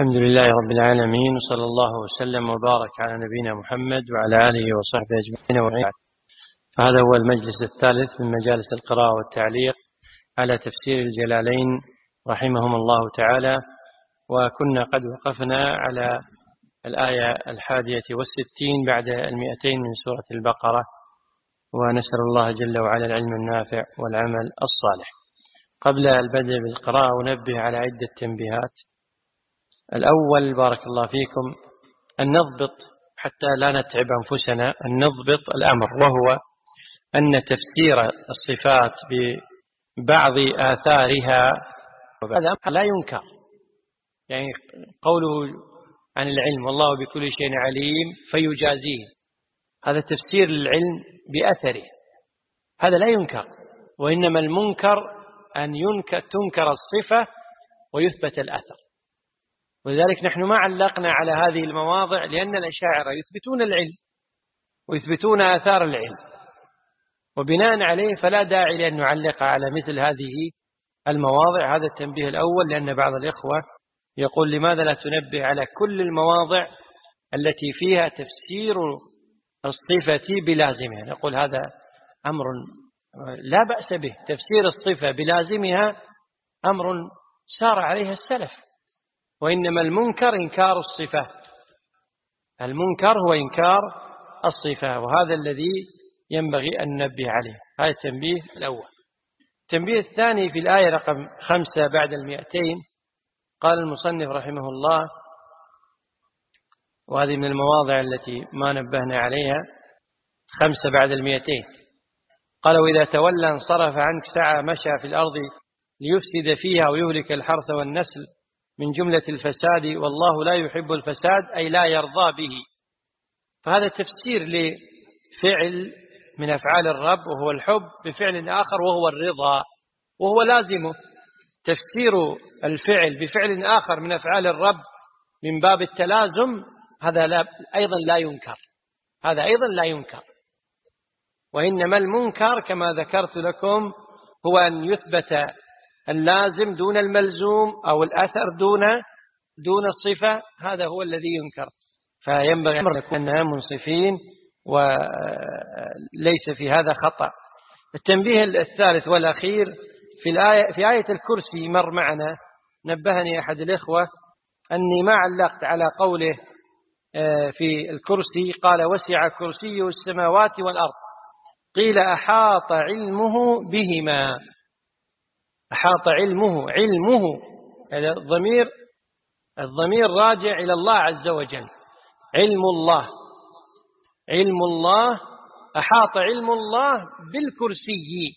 الحمد لله رب العالمين، وصلى الله وسلم وبارك على نبينا محمد وعلى آله وصحبه أجمعين وبعد. فهذا هو المجلس الثالث من مجالس القراءة والتعليق على تفسير الجلالين رحمهم الله تعالى، وكنا قد وقفنا على الآية 61 بعد 200 من سورة البقرة، ونسأل الله جل وعلا العلم النافع والعمل الصالح. قبل البدء بالقراءة أنبه على عدة تنبيهات. الأول بارك الله فيكم أن نضبط حتى لا نتعب أنفسنا، أن نضبط الأمر، وهو أن تفسير الصفات ببعض آثارها هذا لا ينكر، يعني قوله عن العلم والله بكل شيء عليم فيجازيه، هذا تفسير العلم بأثره، هذا لا ينكر. وإنما المنكر أن تنكر الصفة ويثبت الأثر. ولذلك نحن ما علقنا على هذه المواضع، لأن الأشاعرة يثبتون العلم ويثبتون آثار العلم، وبناء عليه فلا داعي لأن نعلق على مثل هذه المواضع. هذا التنبيه الأول، لأن بعض الإخوة يقول لماذا لا تنبه على كل المواضع التي فيها تفسير الصفة بلازمها. نقول هذا أمر لا بأس به، تفسير الصفة بلازمها أمر سار عليها السلف، وإنما المنكر إنكار الصفة، المنكر هو إنكار الصفة، وهذا الذي ينبغي أن ننبه عليه. هذا التنبيه الأول. التنبيه الثاني في الآية رقم 5 بعد 200 قال المصنف رحمه الله، وهذه من المواضع التي ما نبهنا عليها، 5 بعد 200 قال: وإذا تولى انصرف عنك سعى مشى في الأرض ليفسد فيها ويهلك الحرث والنسل من جملة الفساد والله لا يحب الفساد، أي لا يرضى به. فهذا تفسير لفعل من أفعال الرب وهو الحب بفعل آخر وهو الرضا، وهو لازمه. تفسير الفعل بفعل آخر من أفعال الرب من باب التلازم هذا أيضا لا ينكر، هذا أيضا لا ينكر. وإنما المنكر كما ذكرت لكم هو أن يثبت اللازم دون الملزوم أو الأثر دون الصفة، هذا هو الذي ينكر. فينبغي أن نكون منصفين وليس في هذا خطأ. التنبيه الثالث والأخير في آية الكرسي مر معنا، نبهني أحد الإخوة أني ما علقت على قوله في الكرسي قال: وسع كرسيه السماوات والأرض، قيل أحاط علمه بهما. أحاط علمه هذا الضمير راجع إلى الله عز وجل. علم الله أحاط علم الله بالكرسي،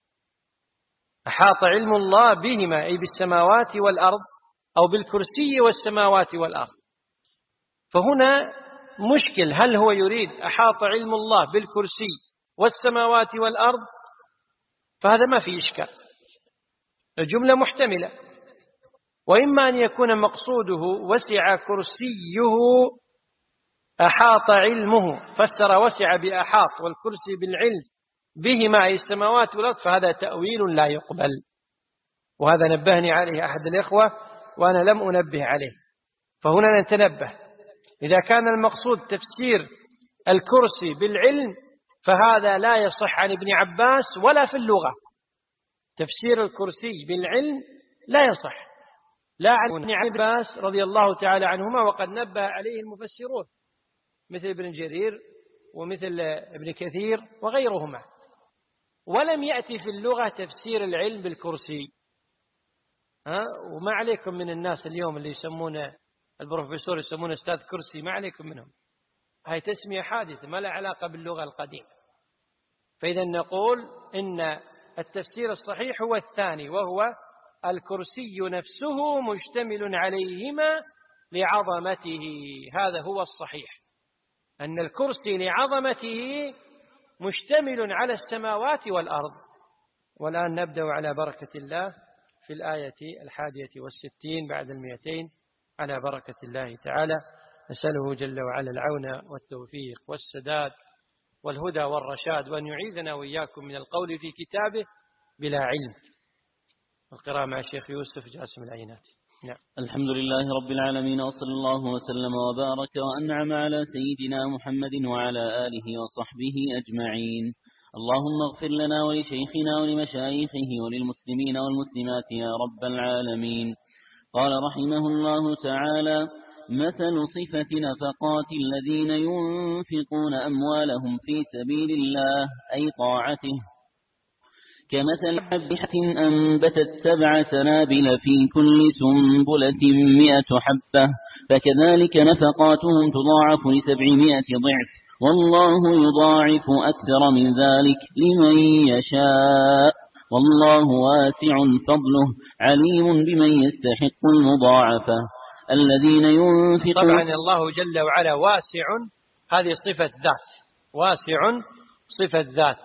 أحاط علم الله بهما أي بالسماوات والأرض، أو بالكرسي والسماوات والأرض. فهنا مشكل، هل هو يريد أحاط علم الله بالكرسي والسماوات والأرض؟ فهذا ما في إشكال، الجملة محتملة. وإما أن يكون مقصوده وسع كرسيه أحاط علمه، فسر وسع بأحاط والكرسي بالعلم بهما أي السماوات والأرض، فهذا تأويل لا يقبل. وهذا نبهني عليه أحد الإخوة وأنا لم أنبه عليه، فهنا نتنبه. إذا كان المقصود تفسير الكرسي بالعلم فهذا لا يصح عن ابن عباس ولا في اللغة. تفسير الكرسي بالعلم لا يصح لا عن ابن عباس رضي الله تعالى عنهما، وقد نبه عليه المفسرون مثل ابن جرير ومثل ابن كثير وغيرهما. ولم يأتي في اللغة تفسير العلم بالكرسي. وما عليكم من الناس اليوم اللي يسمون البروفيسور يسمون أستاذ كرسي، ما عليكم منهم، هاي تسمية حادثة ما لها علاقة باللغة القديمة. فإذا نقول إن التفسير الصحيح هو الثاني، وهو الكرسي نفسه مشتمل عليهما لعظمته. هذا هو الصحيح، أن الكرسي لعظمته مشتمل على السماوات والأرض. والآن نبدأ على بركة الله في الآية 61 بعد 200 على بركة الله تعالى. نسأله جل وعلا العون والتوفيق والسداد والهدى والرشاد، وأن يعيذنا وإياكم من القول في كتابه بلا علم. القراءة مع الشيخ يوسف جاسم العينات. نعم. الحمد لله رب العالمين، وصلى الله وسلم وبارك وأنعم على سيدنا محمد وعلى آله وصحبه أجمعين. اللهم اغفر لنا ولشيخنا ولمشايخه وللمسلمين والمسلمات يا رب العالمين. قال رحمه الله تعالى: مثل صفة نفقات الذين ينفقون أموالهم في سبيل الله أي طاعته كمثل حبة أنبتت 7 سنابل في كل سنبلة 100 حبة، فكذلك نفقاتهم تضاعف ل700 ضعف، والله يضاعف أكثر من ذلك لمن يشاء، والله واسع فضله عليم بمن يستحق المضاعفة. الذين ينفقون، طبعا الله جل وعلا واسع، هذه صفة ذات، واسع صفة ذات،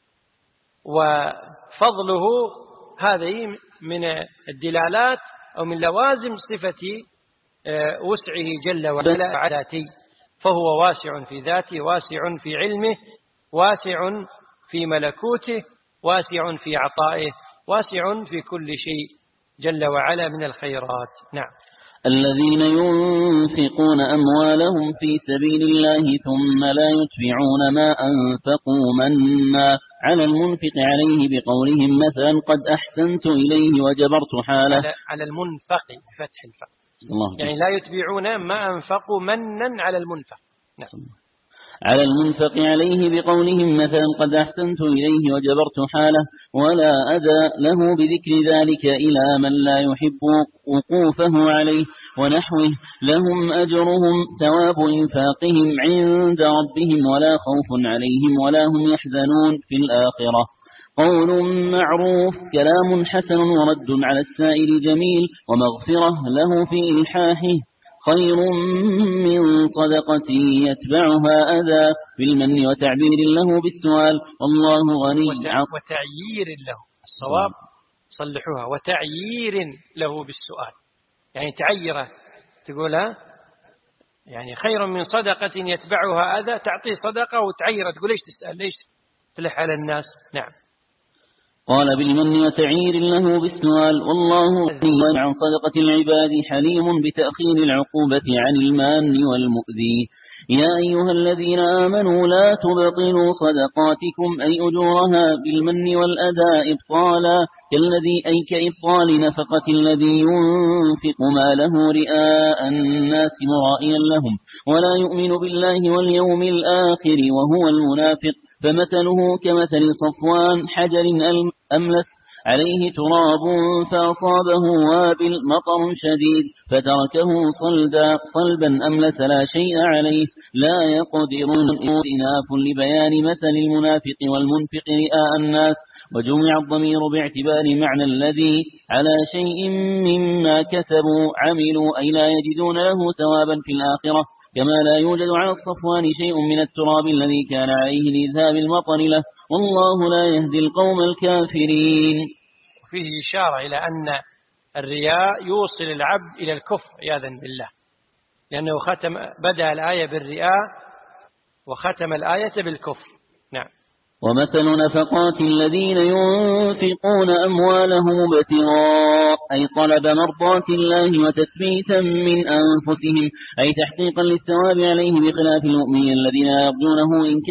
وفضله هذه من الدلالات أو من لوازم صفة وسعه جل وعلا على ذاته، فهو واسع في ذاته، واسع في علمه، واسع في ملكوته، واسع في عطائه، واسع في كل شيء جل وعلا من الخيرات. نعم. الذين ينفقون أموالهم في سبيل الله ثم لا يتبعون ما أنفقوا منا على المنفق عليه بقولهم مثلا قد أحسنت إليه وجبرت حاله. على المنفق بفتح الفاء، يعني لا يتبعون ما أنفقوا منا على المنفق. نعم. على المنفق عليه بقولهم مثلا قد أحسنت إليه وجبرت حاله، ولا أدى له بذكر ذلك إلى من لا يحب وقوفه عليه ونحوه، لهم أجرهم ثواب إنفاقهم عند ربهم ولا خوف عليهم ولا هم يحزنون في الآخرة. قول معروف كلام حسن ورد على السائل جميل، ومغفرة له في إلحاحه خير من صدقة يتبعها أذى بالمن وتعبير له بالسؤال، والله غني. وتعيير له، الصواب صلحوها، وتعيير له بالسؤال، يعني تعيره تقولها، يعني خير من صدقة يتبعها أذى، تعطيه صدقة وتعيره تقول ليش تسأل، ليش تلح على الناس. نعم. قال بالمن وتعيير له بالسؤال، والله غني عن صدقة العباد حليم بتأخير العقوبة عن المان والمؤذي. يا أيها الذين آمنوا لا تبطلوا صدقاتكم أي أجورها بالمن والأداء إبطالا، كإبطال نفقة الذي ينفق ماله رئاء الناس مرائيا لهم ولا يؤمن بالله واليوم الآخر وهو المنافق، فمثله كمثل صفوان حجر أملس عليه تراب فأصابه وابل مطر شديد فتركه صلبا أملس لا شيء عليه لا يقدرون. إناف لبيان مثل المنافق والمنفق رئاء الناس، وجمع الضمير باعتبار معنى الذي على شيء مما كسبوا عملوا، أي لا يجدون له ثوابا في الآخرة، كما لا يوجد على الصفوان شيء من التراب الذي كان عليه لإذهاب المطر له، والله لا يهدي القوم الكافرين. فيه إشارة إلى أن الرياء يوصل العبد إلى الكفر عياذا بالله، لأنه بدأ الآية بالرياء وختم الآية بالكفر. نعم. ومثل نفقات الذين ينفقون أموالهم ابتغاء أي طلب مرضات الله وتثبيتا من أنفسهم أي تحقيقا للثواب عليه، بخلاف المؤمنين الذين يرجونه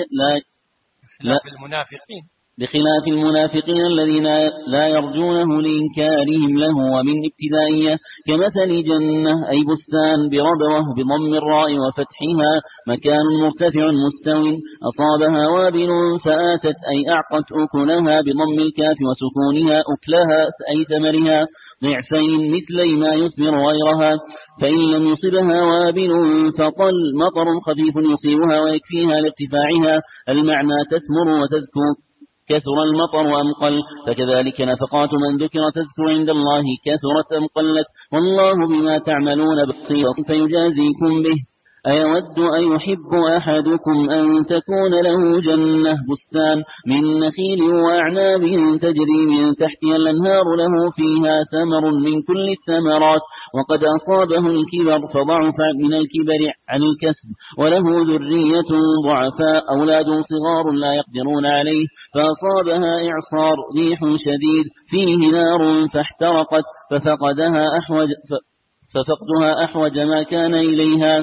بخلاف المنافقين الذين لا يرجونه لإنكارهم له ومن ابتدائية، كمثل جنة أي بستان بربوة بضم الراء وفتحها مكان مرتفع مستو أصابها وابل فآتت أي أعقت أكلها بضم الكاف وسكونها أكلها أي ثمرها ضعفين مثلي ما يثمر غيرها، فإن لم يصبها وابل فطل مطر خفيف يصيبها ويكفيها لارتفاعها، المعنى تثمر وتذكر كثر المطر وأمقل، فكذلك نفقات من ذكر تذكر عند الله كثرت أمقلت، والله بما تعملون بصير فيجازيكم به. أيود أيحب أحدكم أن تكون له جنة بستان من نخيل وأعناب تجري من تحتها الأنهار له فيها ثمر من كل الثمرات، وقد أصابه الكبر فضعف من الكبر عن الكسب، وله ذرية ضعفاء أولاد صغار لا يقدرون عليه، فأصابها إعصار ريح شديد فيه نار فاحترقت ففقدها أحوج ما كان إليها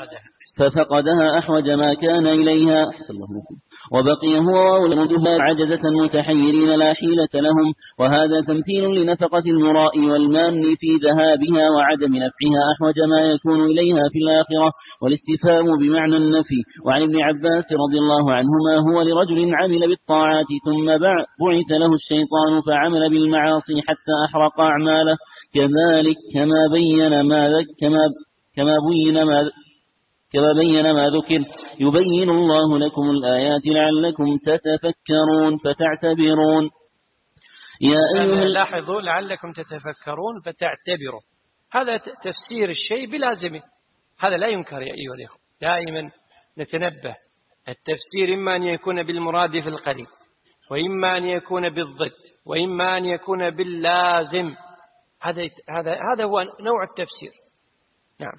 أحسن الله لكم. وبقي هو وأولادها عجزة متحيرين لا حيلة لهم. وهذا تمثيل لنفقة المراء والمان في ذهابها وعدم نفعها أحوج ما يكون إليها في الآخرة. والاستفهام بمعنى النفي. وعن ابن عباس رضي الله عنهما هو لرجل عمل بالطاعات ثم بعث له الشيطان فعمل بالمعاصي حتى أحرق أعماله. كذلك كما بين ما ذكر يبين الله لكم الآيات لعلكم تتفكرون فتعتبرون. لاحظوا لعلكم تتفكرون فتعتبروا، هذا تفسير الشيء بلازمه، هذا لا ينكر يا أيها الإخوة. دائما نتنبه، التفسير إما أن يكون بالمرادف القريب، وإما أن يكون بالضد، وإما أن يكون باللازم. هذا هو نوع التفسير. نعم.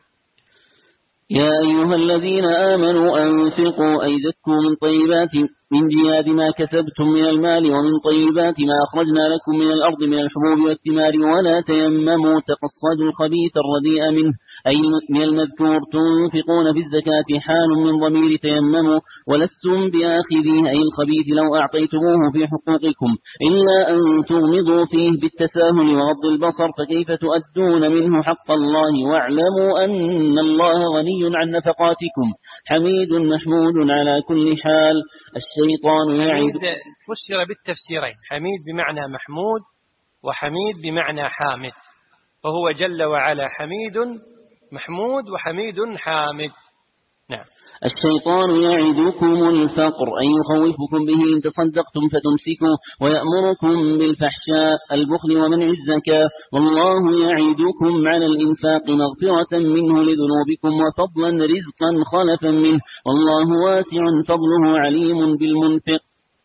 يا أيها الذين آمنوا أنفقوا أي زكوا من طيبات من جياد ما كسبتم من المال ومن طيبات ما أخرجنا لكم من الأرض من الحبوب والثمار ولا تيمموا تقصدوا الخبيث الرديء منه أي من المذكور تنفقون في الزكاة حال من ضمير تيمموا ولستم بآخذيه أي الخبيث لو أعطيتموه في حقوقكم إلا أن تغمضوا فيه بالتساهل وغض البصر فكيف تؤدون منه حق الله واعلموا أن الله غني عن نفقاتكم حميد محمود على كل حال. الشيطان يعد فسر بالتفسيرين، حميد بمعنى محمود وحميد بمعنى حامد، وهو جل وعلا حميد محمود وحميد حامد. نعم. الشيطان يعدكم الفقر أي يخوفكم به إن تصدقتم فتمسكوا ويأمركم بالفحشاء البخل ومنع الزكاة. والله يعدكم على الإنفاق مغفرة منه لذنوبكم وفضلا رزقا خلفا منه والله واسع فضله عليم بالمنفق.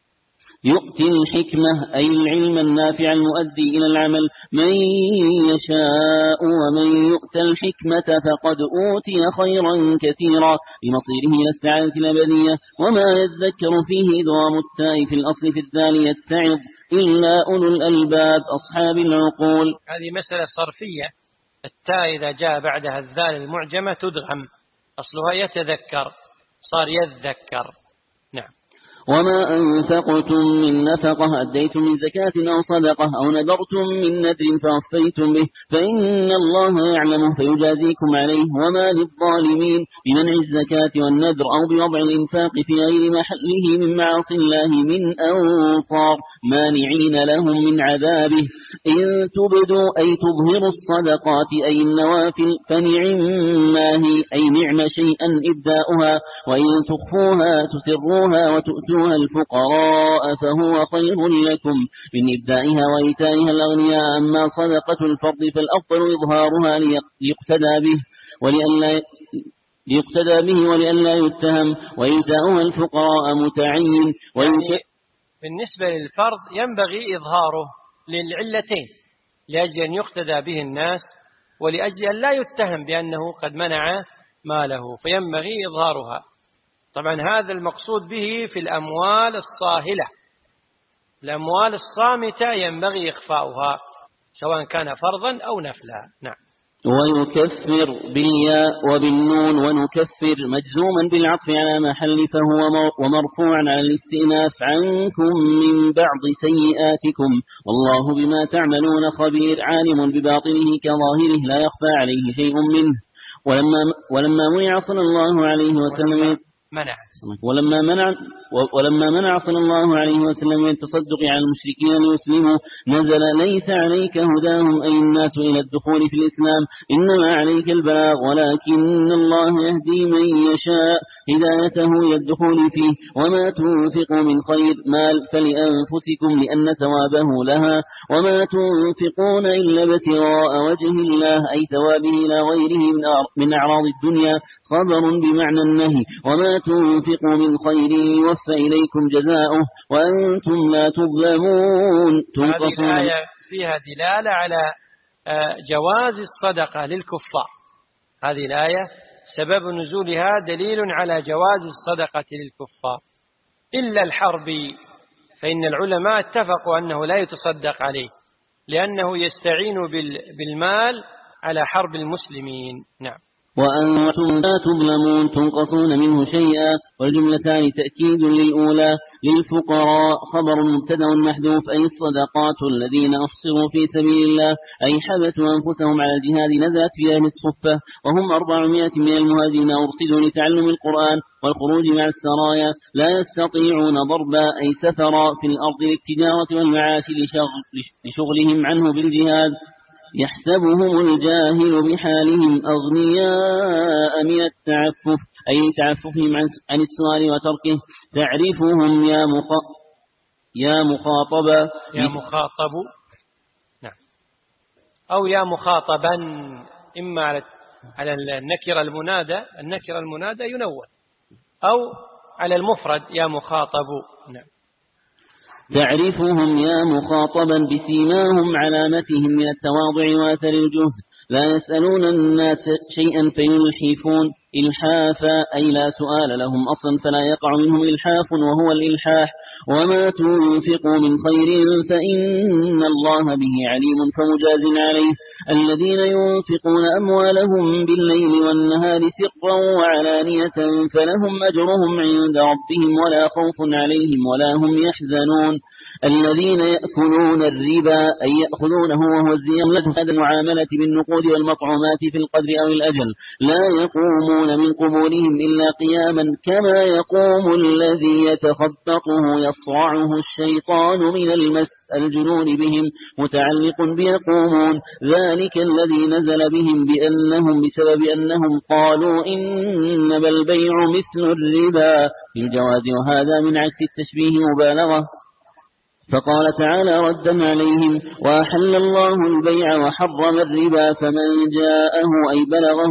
يؤتي الحكمة أي العلم النافع المؤدي إلى العمل من يشاء ومن يؤت الحكمة فقد أوتي خيرا كثيرا لمصيره إلى السعادة الأبدية. وما يذكر فيه إدغام التاء في الأصل في الذال يتعظ إلا أولو الألباب أصحاب العقول. هذه مسألة صرفية، التاء إذا جاء بعدها الذال المعجمة تدغم، أصلها يتذكر صار يذكر. نعم. وما أنفقتم من نفقة أديتم من زكاة أو صدقة أو نذرتم من نذر فوفيتم به فإن الله يعلمه فيجازيكم عليه. وما للظالمين بمنع الزكاة والنذر أو بوضع الإنفاق في غير محله من معاصي الله من أنصار مانعين لهم من عذابه. إن تبدوا أي تظهروا الصدقات أي النوافل فنعما هي أي نعم شيئا إبداؤها وإن تخفوها تسروها وتؤتوها الفقراء فهو خير لكم من إبدائها وإيتائها الأغنياء. أما صدقة الفرض فالأفضل إظهارها ليقتدى به ولئلا يتهم وإيتاؤها الفقراء متعين. بالنسبة للفرض ينبغي إظهاره للعلتين، لأجل أن يقتدى به الناس ولأجل أن لا يتهم بأنه قد منع ماله فينبغي إظهارها. طبعا هذا المقصود به في الأموال الصاهلة، الأموال الصامتة ينبغي إخفاؤها سواء كان فرضا أو نفلا. نعم. ويكفر بالياء وبالنون ونكفر مجزوما بالعطف على محل فهو ومرفوعا على الاستئناف عنكم من بعض سيئاتكم والله بما تعملون خبير عالم بباطنه كظاهره لا يخفى عليه شيء منه. ولما منع صلى الله عليه وسلم ولما منع صلى الله عليه وسلم من التصدق على المشركين ليسلموا نزل ليس عليك هداهم أي الناس إلى الدخول في الإسلام إنما عليك البلاغ ولكن الله يهدي من يشاء هدايته إلى الدخول فيه. وما تنفقوا من خير مال فلأنفسكم لأن ثوابه لها وما تنفقون إلا ابتغاء وجه الله أي ثوابه إلى غيره من أعراض الدنيا خبر بمعنى النهي. وما تنفقوا من خير يوفى إليكم جزاؤه وأنتم لا تظلمون. هذه الآية فيها دلالة على جواز الصدقة للكفار. هذه الآية سبب نزولها دليل على جواز الصدقة للكفار إلا الحرب، فإن العلماء اتفقوا أنه لا يتصدق عليه لأنه يستعين بالمال على حرب المسلمين. نعم. وأنتم لا تظلمون تنقصون منه شيئا، والجملتان تأكيد للأولى للفقراء خبر مبتدأ محذوف، أي الصدقات الذين أحصروا في سبيل الله أي حبسوا أنفسهم على الجهاد، نزلت في أهل الصفة وهم 400 من المهاجرين أرصدوا لتعلم القرآن والخروج مع السرايا، لا يستطيعون ضربا أي سفرا في الأرض للتجارة والمعاش لشغلهم عنه بالجهاد. يحسبهم الجاهل بحالهم أغنياء من التعفف أي تعففهم عن السؤال وتركه. تعرفهم يا مخاطب نعم، أو يا مخاطبا، إما على النكرة المنادى ينون، أو على المفرد يا مخاطب. نعم. تعرفهم يا مخاطبا بسيماهم علامتهم من التواضع وآثر الجهد، لا يسألون الناس شيئا فيلحفون إلحافا أي لا سؤال لهم أصلا فلا يقع منهم إلحاف وهو الإلحاح. وما تنفقوا من خير فإن الله به عليم فمجاز عليه. الذين ينفقون أموالهم بالليل والنهار سرا وعلانية فلهم أجرهم عند ربهم ولا خوف عليهم ولا هم يحزنون. الذين يأكلون الربا أي يأخذونه وهو الزيادة هذا المعاملة بالنقود والمطعومات في القدر أو الأجل، لا يقومون من قبورهم إلا قياما كما يقوم الذي يتخبطه يصرعه الشيطان من المس الجنون بهم متعلق بيقومون، ذلك الذي نزل بهم بأنهم بسبب أنهم قالوا إنما البيع مثل الربا في الجواز، وهذا من عكس التشبيه مبالغة. فقال تعالى ردا عليهم وأحل الله البيع وحرم الربا، فمن جاءه أي بلغه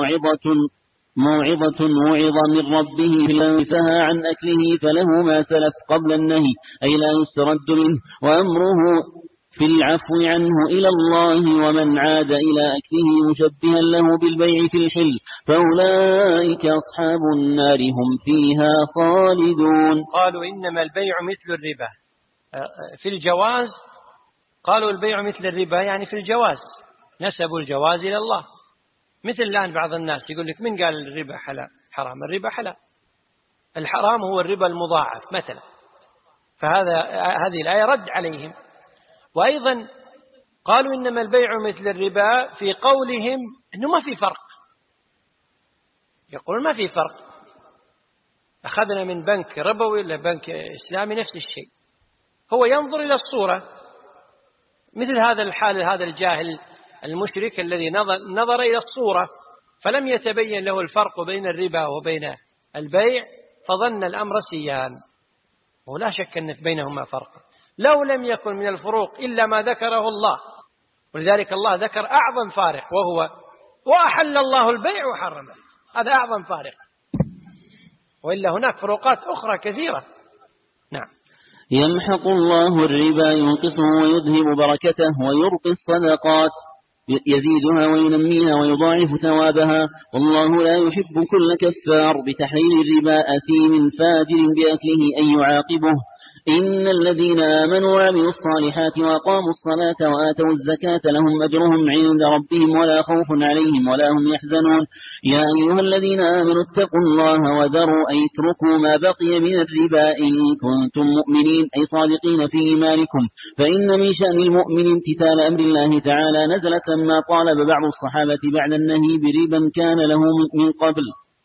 موعظة وعظ من ربه فنهى عن أكله فله ما سلف قبل النهي أي لا يسترد منه، وأمره في العفو عنه إلى الله، ومن عاد إلى أكله مشبها له بالبيع في الحل فأولئك أصحاب النار هم فيها خالدون. قالوا إنما البيع مثل الربا في الجواز، قالوا البيع مثل الربا يعني في الجواز، نسبوا الجواز إلى الله. مثل الآن بعض الناس يقول لك من قال الربا حرام؟ الربا حلال، الحرام هو الربا المضاعف مثلا. هذه الآية رد عليهم. وأيضا قالوا إنما البيع مثل الربا في قولهم إنه ما في فرق، يقولون ما في فرق، أخذنا من بنك ربوي إلى بنك إسلامي نفس الشيء. هو ينظر إلى الصورة، مثل هذا الحال هذا الجاهل المشرك الذي نظر إلى الصورة فلم يتبين له الفرق بين الربا وبين البيع فظن الأمر سيان، ولا شك أن بينهما فرق. لو لم يكن من الفروق إلا ما ذكره الله، ولذلك الله ذكر أعظم فارق وهو وأحل الله البيع وحرمه، هذا أعظم فارق، وإلا هناك فروقات أخرى كثيرة. نعم. يمحق الله الربا ينقصه ويذهب بركته ويرقي الصدقات يزيدها وينميها ويضاعف ثوابها، والله لا يحب كل كفار بتحليل الربا أثيم فاجر بأكله أن يعاقبه. إن الذين آمنوا وعملوا الصالحات وأقاموا الصلاة وآتوا الزكاة لهم أجرهم عند ربهم ولا خوف عليهم ولا هم يحزنون. يا أيها الذين آمنوا اتقوا الله وذروا أي اتركوا ما بقي من الربا إن كنتم مؤمنين أي صادقين في إيمانكم، فإن من شأن المؤمن امتثال أمر الله تعالى، نزلت لما طالب بعض الصحابة بعد النهي بربا كان له من قبل،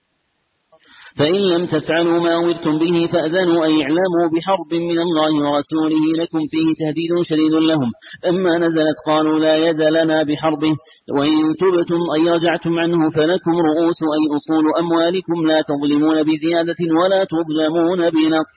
فإن لم تفعلوا ما أمرتم به فأذنوا أي اعلموا بحرب من الله ورسوله لكم فيه تهديد شديد لهم. أما نزلت قالوا لا يد لنا بحربه، وإن تبتم أي رجعتم عنه فلكم رؤوس أي أصول أموالكم لا تظلمون بزيادة ولا تظلمون بنقص.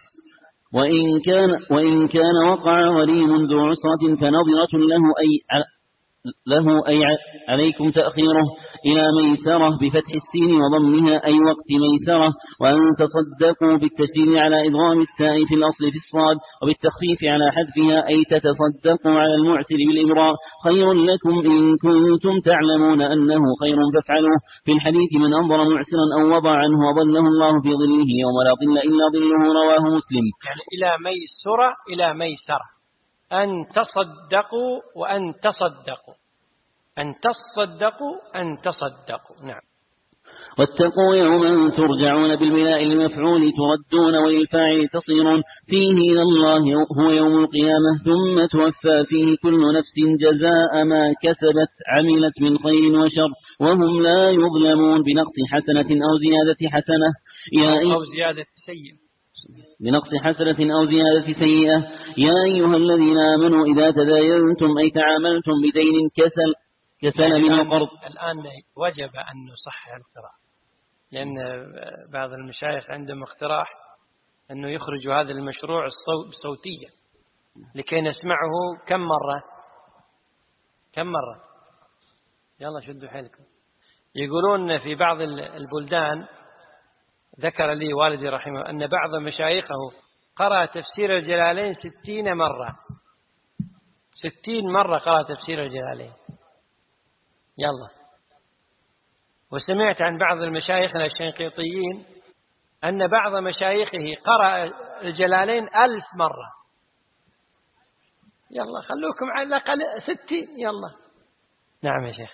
وإن كان وقع غريم ذو عسرة فنظرة له أي عليكم تأخيره إلى ميسرة بفتح السين وضمها أي وقت ميسرة، وأن تصدقوا بالتشديد على إضغام التاء في الأصل في الصاد وبالتخفيف على حذفها أي تتصدقوا على المعسر بالإبراء خير لكم إن كنتم تعلمون أنه خير فافعلوه. في الحديث من أنظر معسرا أو وضع عنه وظله الله في ظله يوم لا ظل إلا ظله رواه مسلم. يعني إلى ميسرة إلى ميسرة، أن تصدقوا وأن تصدقوا، أن تصدقوا. نعم. واتقوا يوما ترجعون بالبناء المفعول تردون وللفاعل تصيرون فيه إلى الله هو يوم القيامة ثم توفى فيه كل نفس جزاء ما كسبت عملت من خير وشر وهم لا يظلمون بنقص حسنة أو زيادة حسنة أو زيادة سيئة بنقص حسنة أو زيادة سيئة. يا أيها الذين آمنوا إذا تداينتم أي تعاملتم بدين كسل من القرض. الآن وجب أن نصحح القراءة، لأن بعض المشايخ عندهم اقتراح أنه يخرج هذا المشروع صوتيا لكي نسمعه كم مرة. يلا شدوا حيلكم. يقولون في بعض البلدان، ذكر لي والدي رحمه أن بعض مشايخه قرأ تفسير الجلالين 60 مرة. 60 مرة قرأ تفسير الجلالين. يلا. وسمعت عن بعض المشايخ الشنقيطيين أن بعض مشايخه قرأ الجلالين 1000 مرة. يلا خلوكم على الأقل 60. يلا. نعم يا شيخ.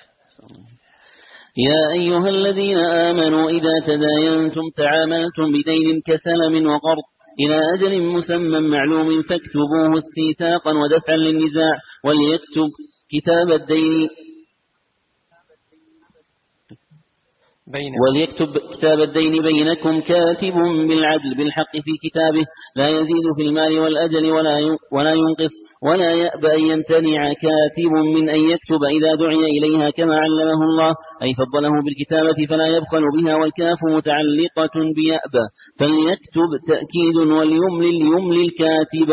يا أيها الذين آمنوا إذا تداينتم تعاملتم بدين كسلم وقرض إلى أجل مسمى معلوم فاكتبوه استيثاقا ودفعا للنزاع وليكتب كتاب الدين بينكم كاتب بالعدل بالحق في كتابه لا يزيد في المال والأجل ولا ينقص ولا يأبى أن يمتنع كاتب من أن يكتب إذا دعي إليها كما علمه الله أي فضله بالكتابة فلا يبخل بها والكاف متعلقة بيأبى فليكتب تأكيد وليملل الكاتب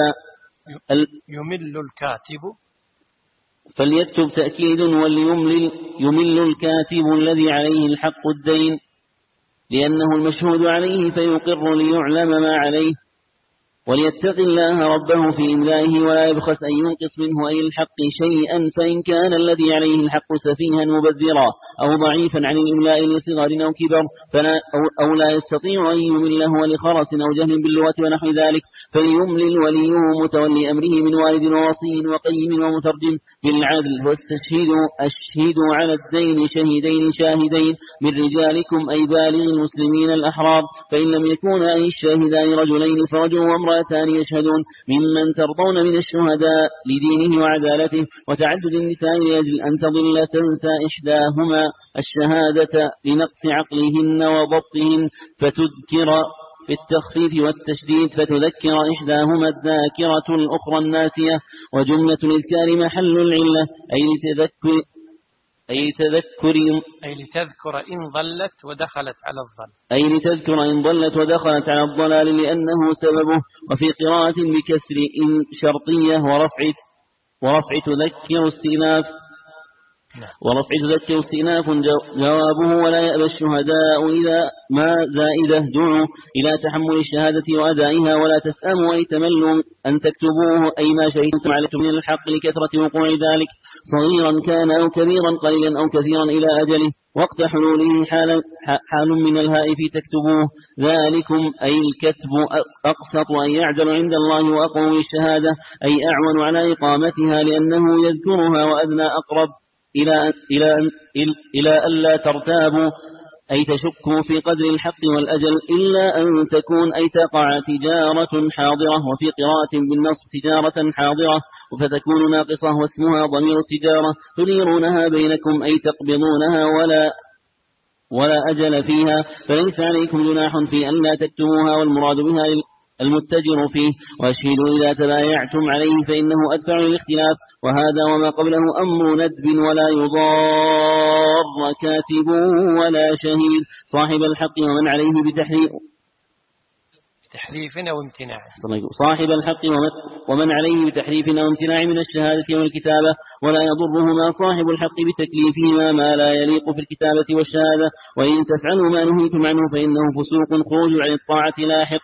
فليكتب تأكيد وليمل الكاتب الذي عليه الحق الدين لأنه المشهود عليه فيقر ليعلم ما عليه وليتق الله ربه في إملائه ولا يبخس أن ينقص منه أي الحق شيئا فإن كان الذي عليه الحق سفيها مبذرا أو ضعيفا عن الإملاء لصغر أو كبر أو لا يستطيع أن يمله لخرس أو جهل باللغة ونحو ذلك فليملل وليه متولي أمره من والد ووصي وقيم ومترجم بالعدل أشهدوا على الدين شاهدين من رجالكم أي بالغ المسلمين الأحرار فإن لم يكونا أي الشاهدان رجلين فرجل وامرأتان يشهدون ممن ترضون من الشهداء لدينه وعدالته وتعدد النساء لأجل أن تضل تنسى إحداهما الشهادة لنقص عقلهن وضبطهن فتذكر بالتخفيف والتشديد فتذكر إحداهما الذاكرة الأخرى الناسية وجملة الإذكار محل العلة أي لتذكر إن ضلت ودخلت على الضلال لأنه سببه وفي قراءة بكسر إن شرطية ورفع تذكر استئناف جوابه ولا يأبى الشهداء إذا ما زائده دعوا إلى تحمل الشهادة وأدائها ولا تسأموا أي تملوا أن تكتبوه أي ما شهدتم عليكم من الحق لكثرة وقوع ذلك صغيرا كان أو كبيرا قليلا أو كثيرا إلى أجله وقت حلوله حال من الهاء في تكتبوه ذلكم أي الكتب أقسط أن يعدل عند الله وأقوم الشهادة أي أعون على إقامتها لأنه يذكرها وأدنى أقرب إلى ألا ترتابوا أي تشكوا في قدر الحق والأجل إلا أن تكون أي تقع تجارة حاضرة وفي قراءة بالنص تجارة حاضرة فتكون ناقصة واسمها ضمير التجارة تديرونها بينكم أي تقبضونها ولا أجل فيها فليس عليكم جناح في أن لا تكتموها والمراد بها المتجر فيه واشهدوا إذا تبايعتم عليه فإنه أدفع للاختلاف وهذا وما قبله أمر ندب ولا يضار كاتب ولا شهيد صاحب الحق ومن عليه بتحريف أو امتناع صاحب الحق ومن عليه بتحريف أو امتناع من الشهادة والكتابة ولا يضرهما صاحب الحق بتكليفهما ما لا يليق في الكتابة والشهادة وإن تفعلوا ما نهيتم عنه فإنه فسوق خروج عن الطاعة لاحق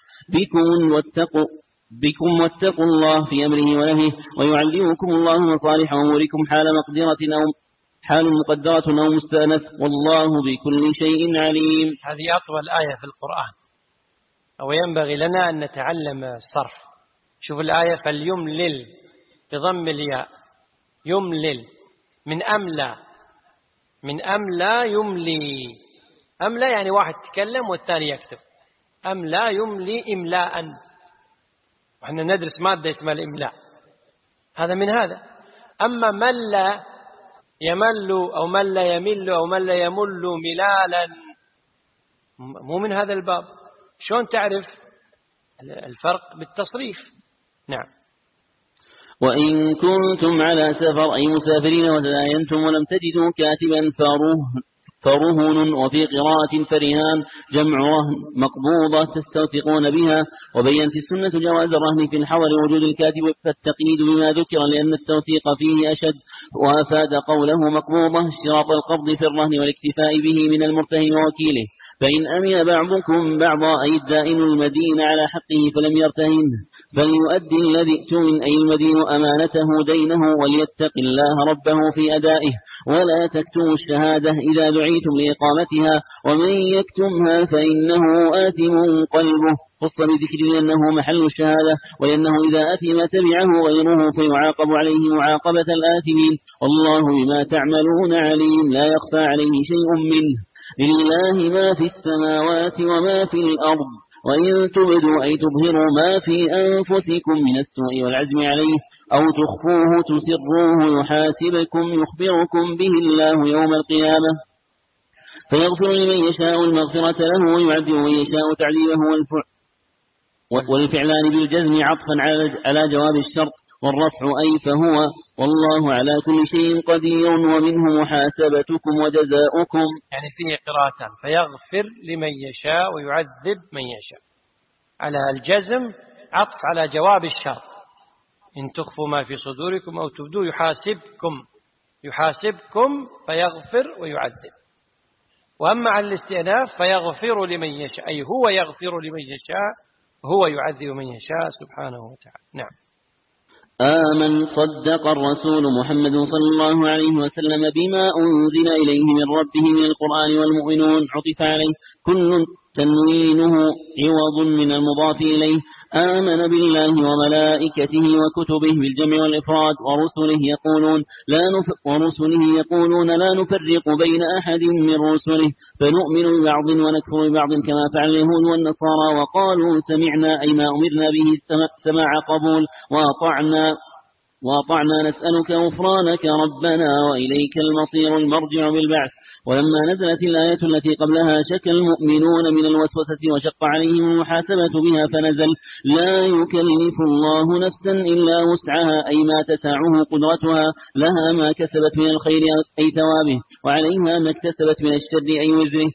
بكم واتقوا الله في أمره ونهيه ويعلمكم الله مصالح أموركم حال مقدرة أو مستأنف والله بكل شيء عليم. هذه أطول آية في القرآن وينبغي لنا أن نتعلم الصرف. شوف الآية فليملل بضم الياء يملل من أملى من أملى يملي. أملى يعني واحد تكلم والثاني يكتب. أملى يملي إملاء، وإحنا ندرس مادة اسمها الإملاء، هذا من هذا. أما مل يمل أو مل يمل أو مل يمل ملالا، مو من هذا الباب. شلون تعرف الفرق بالتصريف؟ نعم. وإن كنتم على سفر أي مسافرين وتداينتم ولم تجدوا كاتبا فرهن، وفي قراءة فرهان جمع رهن مقبوضة تستوثقون بها. وبينت السنة جواز الرهن في الحضر وجود الكاتب، فالتقييد بما ذكر لأن التوثيق فيه أشد. وأفاد قوله مقبوضة اشتراط القبض في الرهن والاكتفاء به من المرتهن ووكيله. فإن أمن بعضكم بعضا أي الدائن المدين على حقه فلم يرتهنه، فليؤدي الذي ائتمن أي المدين أمانته دينه، وليتق الله ربه في أدائه، ولا تكتموا الشهادة إذا دعيتم لإقامتها، ومن يكتمها فإنه آثم قلبه. خص بذكر لأنه محل الشهادة، ولأنه إذا أثم تبعه غيره فيعاقب عليه معاقبة الآثمين. والله بما تعملون عليم، لا يخفى عليه شيء منه. لله ما في السماوات وما في الأرض، وإن تبدوا أي تظهروا ما في أنفسكم من السوء والعزم عليه أو تخفوه تسروه يخبركم به الله يوم القيامة، فيغفر لمن يشاء المغفرة له ويعذب من يشاء تعذيبه. والفعلان بالجزم عطفا على جواب الشرط، والرفع أي فهو، والله على كل شيء قدير، ومنه محاسبتكم وجزاؤكم. يعني فيه قراءتان، فيغفر لمن يشاء ويعذب من يشاء. على الجزم عطف على جواب الشرط، إن تخفوا ما في صدوركم أو تبدوا يحاسبكم فيغفر ويعذب. وأما على الاستئناف فيغفر لمن يشاء، أي هو يغفر لمن يشاء، هو يعذب من يشاء سبحانه وتعالى. نعم. آمن صدق الرسول محمد صلى الله عليه وسلم بما أنزل إليه من ربه من القرآن، والمؤمنون عطف عليه كل تنوينه عوض من المضاف إليه. آمن بالله وملائكته وكتبه بالجمع والإفراد، ورسله يقولون لا نفرق بين أحد من رسله، فنؤمن ببعض ونكفر ببعض كما فعل اليهود والنصارى. وقالوا سمعنا أي ما أمرنا به سماع قبول، وأطعنا نسألك غفرانك ربنا وإليك المصير المرجع بالبعث. ولما نزلت الآية التي قبلها شك المؤمنون من الوسوسة وشق عليهم المحاسبة بها، فنزل لا يكلف الله نفسا إلا وسعها، أي ما تسعه قدرتها، لها ما كسبت من الخير أي ثوابه، وعليها ما اكتسبت من الشر أي وزره،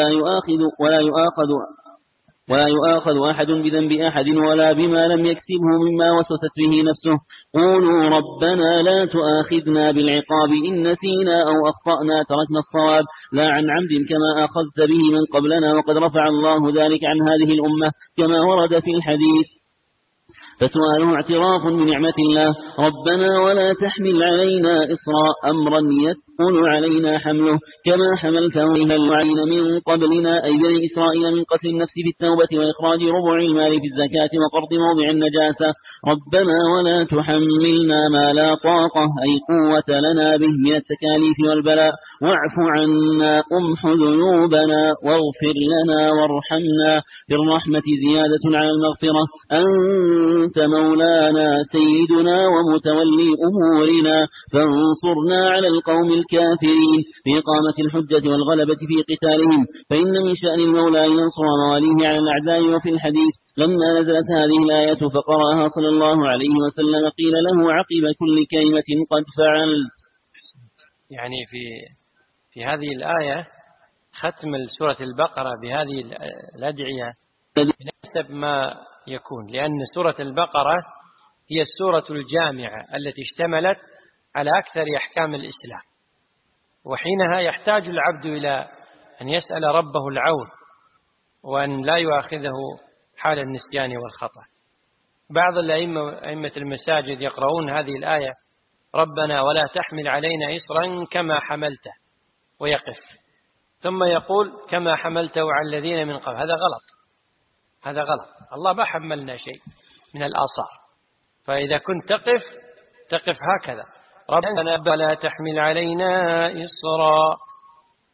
ولا يؤاخذ أحد بذنب أحد ولا بما لم يكسبه مما وسوست به نفسه. قولوا ربنا لا تؤاخذنا بالعقاب إن نسينا أو أخطأنا، تركنا الصواب لا عن عمد كما أخذت به من قبلنا، وقد رفع الله ذلك عن هذه الأمة كما ورد في الحديث. فسؤاله اعتراف بنعمة الله. ربنا ولا تحمل علينا إصرا أمرا يثقل علينا حمله كما حملته علينا من قبلنا، أي بني إسرائيل، من قتل النفس في التوبة وإخراج ربع المال في الزكاة وقرض موضع النجاسة. ربنا ولا تحملنا ما لا طاقة أي قوة لنا به من التكاليف والبلاء، واعف عنا امح ذنوبنا واغفر لنا وارحمنا. بالرحمة زيادة على المغفرة. أنت مولانا سيدنا ومتولي أمورنا، فانصرنا على القوم الكافرين في إقامة الحجة والغلبة في قتالهم، فإن من شأن المولى أن ينصر مواليه على الأعداء. وفي الحديث لما نزلت هذه الآية فقرأها صلى الله عليه وسلم قيل له عقب كل كلمة قد فعلت. يعني في هذه الآية ختم سورة البقرة بهذه الأدعية بنسب ما يكون، لأن سورة البقرة هي السورة الجامعة التي اشتملت على أكثر أحكام الإسلام، وحينها يحتاج العبد إلى أن يسأل ربه العون وأن لا يؤاخذه حال النسيان والخطأ. بعض أئمة المساجد يقرؤون هذه الآية ربنا ولا تحمل علينا إصرا كما حملته، ويقف، ثم يقول كما حملته على الذين من قبل. هذا غلط. الله ما حملنا شيء من الآثار، فإذا كنت تقف هكذا ربنا ولا تحمل علينا إصرا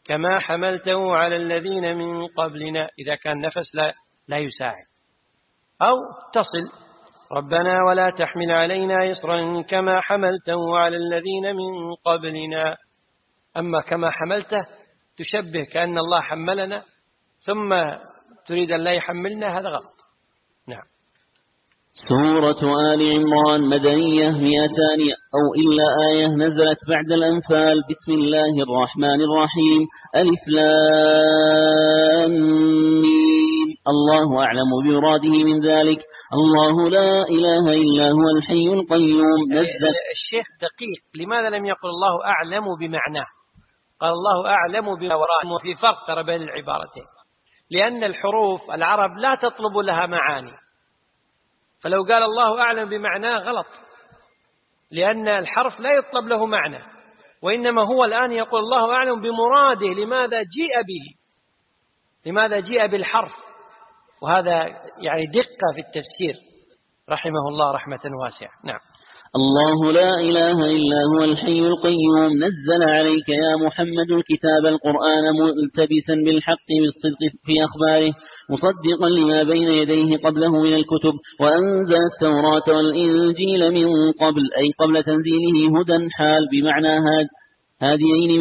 كما حملته على الذين من قبلنا، إذا كان نفس لا يساعد، أو تصل ربنا ولا تحمل علينا إصرا كما حملته على الذين من قبلنا. أما كما حملته تشبه كأن الله حملنا ثم تريد أن لا يحملنا، هذا غلط. نعم. سورة آل عمران مدنية 200 أو إلا آية نزلت بعد الأنفال. بسم الله الرحمن الرحيم. ألف لام ميم. الله أعلم بمراده من ذلك. الله لا إله إلا هو الحي القيوم. نزل الشيخ دقيق، لماذا لم يقل الله أعلم بمعناه؟ قال الله أعلم بما وراءه. في فرق ترى بين العبارتين، لأن الحروف العرب لا تطلب لها معاني، فلو قال الله أعلم بمعناه غلط، لأن الحرف لا يطلب له معنى، وإنما هو الآن يقول الله أعلم بمراده، لماذا جيء به، لماذا جيء بالحرف، وهذا يعني دقة في التفسير رحمه الله رحمة واسعة. نعم. الله لا إله إلا هو الحي القيوم. نزل عليك يا محمد الكتاب القرآن ملتبسا بالحق بالصدق في أخباره، مصدقا لما بين يديه قبله من الكتب، وأنزل التوراة والإنجيل من قبل، أي قبل تنزيله، هدى حال بمعنى هادين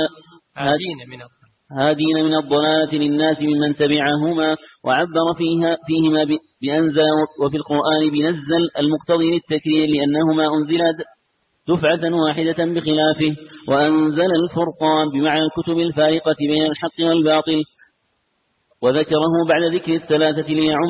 من الضلالة للناس ممن تبعهما، وعبر فيهما بأنزل وفي القرآن بنزل المقتضي للتكرير، لأنهما أنزلا دفعة واحدة بخلافه. وأنزل الفرقان بمعنى الكتب الفارقة بين الحق والباطل، وذكره بعد ذكر الثلاثة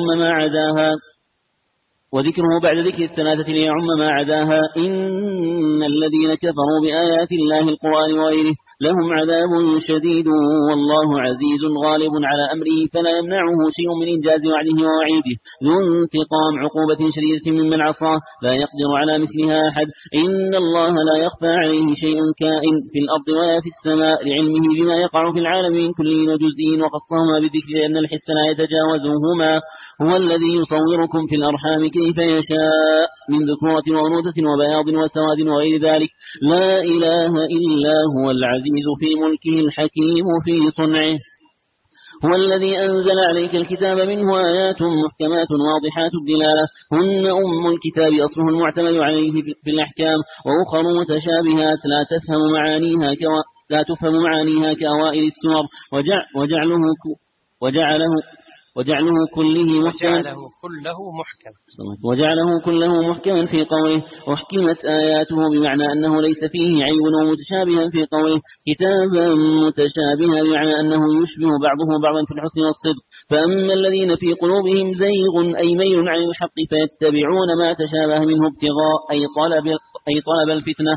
ليعم ما عداها. إن الذين كفروا بآيات الله القرآن وغيره لهم عذاب شديد والله عزيز غالب على أمره، فلا يمنعه شيء من إنجاز وعده ووعيده، ذو انتقام عقوبة شديدة ممن عصاه، لا يقدر على مثلها أحد. إن الله لا يخفى عليه شيء كائن في الأرض ولا في السماء، لعلمه بما يقع في العالم من كل وجزء، وخصهما بالذكر لأن الحس لا يتجاوزهما. هو الذي يصوركم في الأرحام كيف يشاء، من ذكورة وأنوثة وبياض وسواد وغير ذلك. لا إله إلا هو العزيز في ملكه الحكيم في صنعه. هو الذي أنزل عليك الكتاب منه آيات محكمات واضحات الدلالة، هن أم الكتاب أصله المعتمد عليه في الأحكام، وأخر متشابهات لا تفهم معانيها كأوائل السور، وجعله كله محكما في قوله أحكمت آياته، بمعنى أنه ليس فيه عيب، ومتشابها في قوله كتابا متشابها، بمعنى أنه يشبه بعضه بعضا في الحسن والصدق. فأما الذين في قلوبهم زيغ أي ميل عن الحق فيتبعون ما تشابه منه ابتغاء أي طلب الفتنة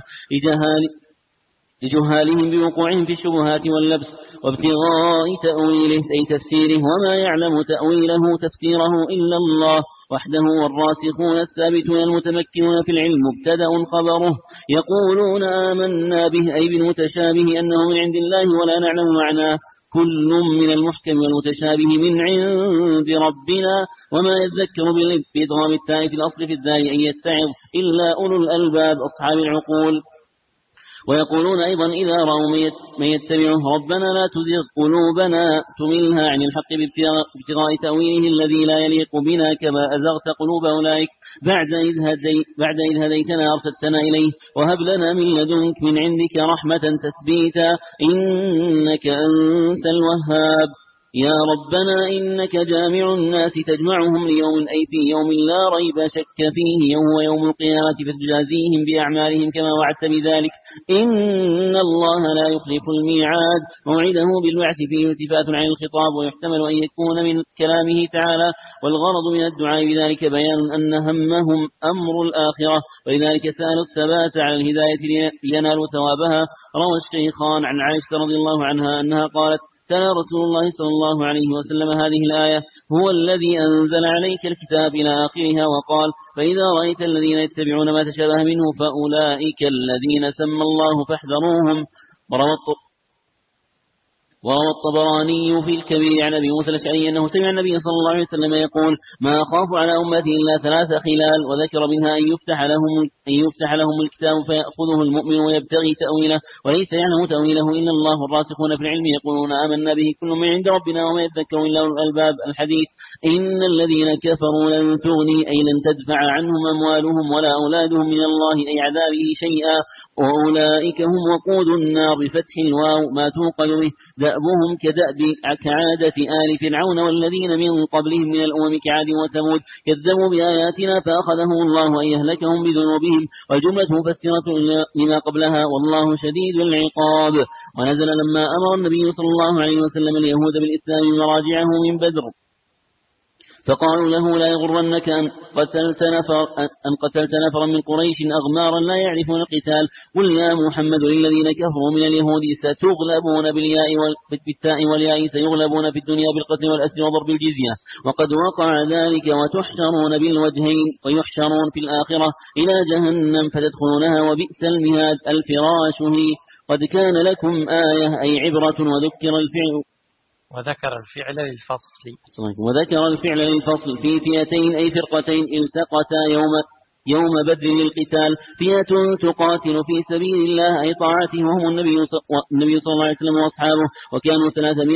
لجهالهم بوقوعهم في الشبهات واللبس، وابتغاء تأويله أي تفسيره، وما يعلم تأويله تفسيره إلا الله وحده. والراسخون الثابتون المتمكنون في العلم مبتدأ خبره، يقولون آمنا به أي بالمتشابه أنه من عند الله ولا نعلم معناه، كل من المحكم والمتشابه من عند ربنا. وما يذكر بإضغام التاء في الأصل في الذال أن يتعظ إلا أولو الألباب أصحاب العقول. ويقولون أيضا إذا رأوا من يتبعه ربنا لا تزغ قلوبنا تملها عن الحق بابتغاء تأويله الذي لا يليق بنا، كما أزغت قلوب أولئك بعد إذ هديتنا أرسلتنا إليه، وهب لنا من لدنك من عندك رحمة تثبيتا إنك أنت الوهاب. يا ربنا إنك جامع الناس تجمعهم ليوم أي في يوم لا ريب شك فيه، هو يوم القيامة، فتجازيهم بأعمالهم كما وعدت بذلك. إن الله لا يخلف الميعاد. موعده بالبعث فيه التفات عن الخطاب، ويحتمل أن يكون من كلامه تعالى، والغرض من الدعاء بذلك بيان أن همهم أمر الآخرة، ولذلك سألوا الثبات على الهداية لينالوا ثوابها. روى الشيخان عن عائشة رضي الله عنها أنها قالت تلا رسول الله صلى الله عليه وسلم هذه الآية هو الذي أنزل عليك الكتاب إلى آخرها، وقال فإذا رأيت الذين يتبعون ما تشابه منه فأولئك الذين سمى الله فاحذروهم. وروى الطبراني في الكبير عن أبي موسى الأشعري أنه سمع النبي صلى الله عليه وسلم يقول ما أخاف على أمتي إلا 3 خلال، وذكر منها أن يفتح لهم الكتاب فيأخذه المؤمن ويبتغي تأويله وليس يعلم تأويله إلا الله. الراسخون في العلم يقولون آمنا به كل من عند ربنا وما يذكر إلا أولو الألباب. الحديث إن الذين كفروا لن تغني أي لن تدفع عنهم أموالهم ولا أولادهم من الله أي عذابه شيئا، وأولئك هم وقود النار بفتح الواو ما توقد به دأبهم كعادة آل فرعون والذين من قبلهم من الأمم كعاد وثمود كذبوا بآياتنا فأخذهم الله أن يهلكهم بذنوبهم، والجملة مفسرة لما قبلها والله شديد العقاب. ونزل لما أمر النبي صلى الله عليه وسلم اليهود بالإسلام مراجعه من بدر فقالوا له لا يغرنك أن قتلت نفرا من قريش أغمارا لا يعرفون القتال، قل يا محمد للذين كفروا من اليهود ستغلبون بالتاء والياء سيغلبون في الدنيا بالقتل والأسر وضرب الجزية، وقد وقع ذلك وتحشرون بالوجهين ويحشرون في الآخرة إلى جهنم فتدخلونها وبئس المهاد. الفراش هي قد كان لكم آية أي عبرة وذكر الفعل للفصل في فئتين أي فرقتين التقتا يوم بدر للقتال، فئة تقاتل في سبيل الله أي طاعته وهم النبي صلى الله عليه وسلم وأصحابه، وكانوا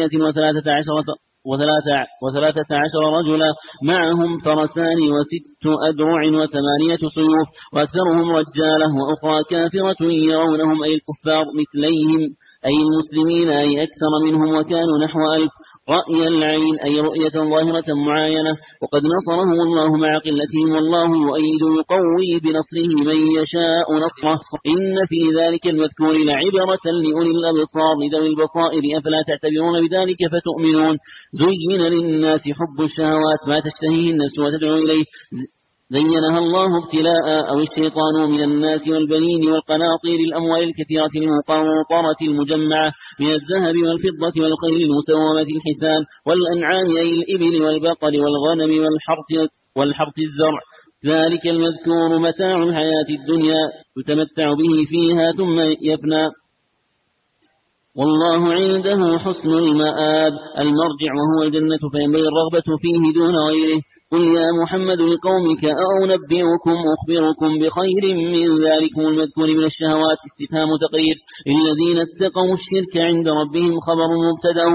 313 رجلا معهم فرسان و6 أدرع و8 سيوف وأكثرهم رجالة، وأخرى كافرة يرونهم أي الكفار مثليهم أي المسلمين أي أكثر منهم وكانوا نحو 1000. رأي العين أي رؤية ظاهرة معاينة، وقد نصرهم الله مع قلتهم والله يؤيد يقوي بنصره من يشاء نصره، إن في ذلك المذكور لعبرة لأولي الأبصار لذوي البصائر أفلا تعتبرون بذلك فتؤمنون. زين للناس حب الشهوات ما تشتهيه النفس وتدعو إليه زينها الله ابتلاء أو الشيطان من الناس والبنين والقناطير الأموال الكثيرة المقنطرة المجمعة من الذهب والفضة والخيل المسومة الحسان والأنعام أي الإبل والبقر والغنم والحرث الزرع، ذلك المذكور متاع الحياة الدنيا يتمتع به فيها ثم يفنى، والله عنده حسن المآب المرجع وهو الجنة فينبغي الرغبة فيه دون غيره. قل يا محمد لقومك أخبركم بخير من ذلكم المذكور من الشهوات استفهام تقرير الذين اتقوا الشرك عند ربهم خبر مبتدأ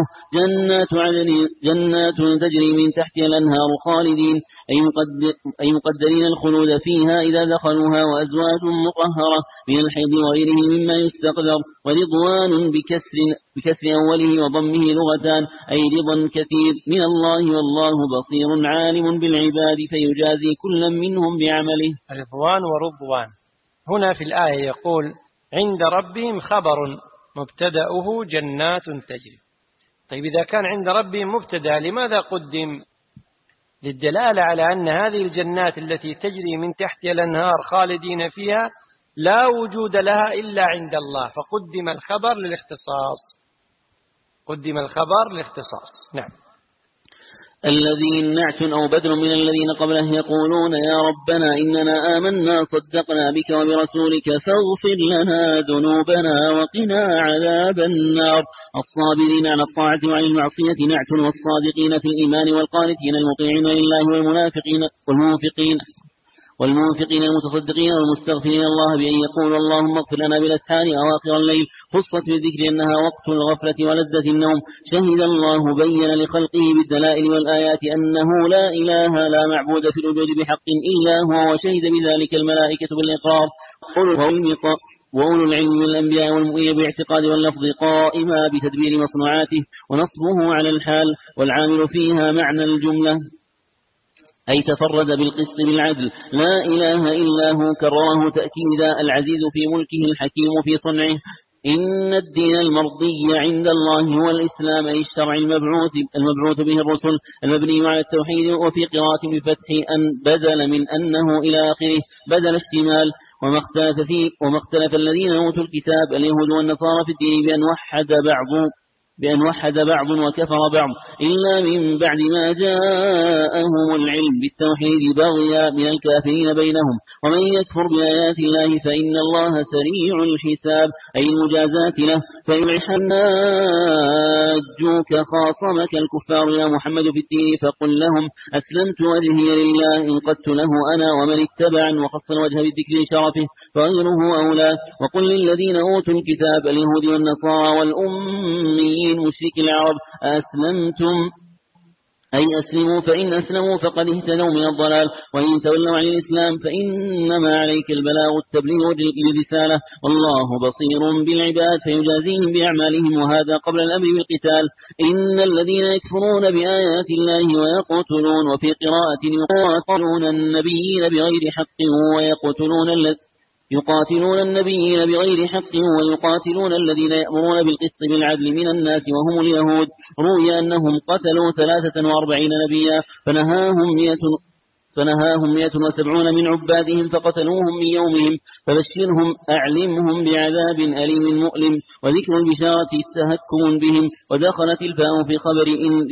جنات تجري من تحتها الأنهار خالدين أي مقدرين الخلود فيها إذا دخلوها، وأزواج مطهرة من الحيض وغيره مما يستقدر، ورضوان بكسر أوله وضمه لغتان أي رضا كثير من الله والله بصير عالم بالعباد فيجازي كل منهم بعمله. رضوان ورضوان هنا في الآية يقول عند ربهم خبر مبتدأه جنات تجري. طيب إذا كان عند ربهم مبتدأ لماذا قدم؟ للدلالة على أن هذه الجنات التي تجري من تحتها الأنهار خالدين فيها لا وجود لها إلا عند الله، فقدم الخبر للاختصاص. نعم. الذين نعت أو بدل من الذين قبله يقولون يا ربنا إننا آمنا صدقنا بك وبرسولك فاغفر لنا ذنوبنا وقنا عذاب النار. الصابرين على الطاعة وعن المعصية نعت، والصادقين في الإيمان والقانتين المطيعين لله والمنفقين المتصدقين والمستغفرين الله بأن يقول اللهم اغفر لنا بالأسحار أواخر الليل، خصت بالذكر أنها وقت الغفلة ولذة النوم. شهد الله بين لخلقه بالدلائل والآيات أنه لا إله لا معبود في الوجود بحق إلا هو، وشهد بذلك الملائكة بالإقرار وأولو العلم من الأنبياء والمؤمنين باعتقاد واللفظ قائما بتدبير مصنوعاته، ونصبه على الحال والعامل فيها معنى الجملة أي تفرد بالقسط بالعدل لا إله إلا هو، كرره تأكيدا العزيز في ملكه الحكيم في صنعه. إن الدين المرضي عند الله هو الإسلام أي الشرع المبعوث به الرسل المبني على التوحيد، وفي قراءة بفتح أن بدل من أنه إلى آخره بدل اشتمال. وما اختلف الذين أوتوا الكتاب اليهود والنصارى في الدين بأن وحد بعض وكفر بعض إلا من بعد ما جاءهم العلم بالتوحيد بغيا من الكافرين بينهم، ومن يكفر بآيات الله فإن الله سريع الحساب أي المجازات له. فإن حناجوك خاصمك الكفار يا محمد في الدين فقل لهم أسلمت وجهي لله إن قدت له أنا ومن اتبعا وخص الوجه بالذكر لشرفه فغيره أولى. وقل للذين أوتوا الكتاب اليهود والنصارى والأميين مشرك العرب أسلمتم أي أسلموا فإن أسلموا فقد اهتدوا من الضلال وإن تولوا عن الإسلام فإنما عليك البلاغ والتبليغ للرسالة والله بصير بالعباد فيجازيهم بأعمالهم. وهذا قبل الأمر بالقتال. إن الذين يكفرون بآيات الله ويقتلون وفي قراءة يقاتلون النبيين بغير حق يقاتلون النبيين بغير حق ويقاتلون الذين يأمرون بالقسط بالعدل من الناس وهم اليهود. روي أنهم قتلوا 43 نبيا فنهاهم 170 من عبادهم فقتلوهم من يومهم فبشرهم أعلمهم بعذاب أليم مؤلم. وذكر البشارة التهكم بهم. ودخلت الفاء في خبر إن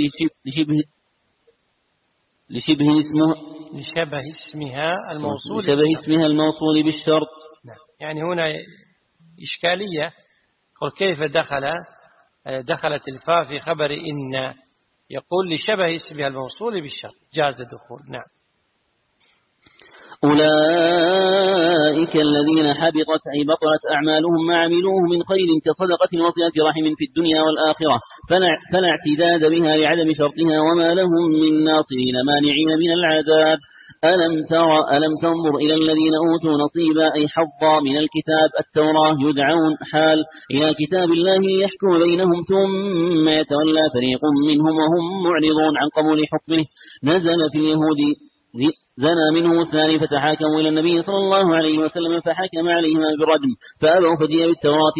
لشبه اسمها الموصول بالشرط. يعني هنا إشكالية. كيف دخلت الفاء في خبر إن؟ يقول لشبه اسمها الموصول بالشرط جاز الدخول. نعم. أولئك الذين حبطت أي بطلت أعمالهم ما عملوه من خير كصدقة وصلة رحم في الدنيا والآخرة فلا اعتداد بها لعدم شرطها وما لهم من ناصرين مانعين من العذاب. ألم تنظر إلى الذين أوتوا نصيبا أي حظا من الكتاب التوراة يدعون حال إلى كتاب الله يحكم بينهم ثم يتولى فريق منهم وهم معرضون عن قبول حكمه. نزل في اليهود زنى منهم 2 فتحاكموا إلى النبي صلى الله عليه وسلم فحكم عليهما بالرجم فأبوا فجيء بالتوراة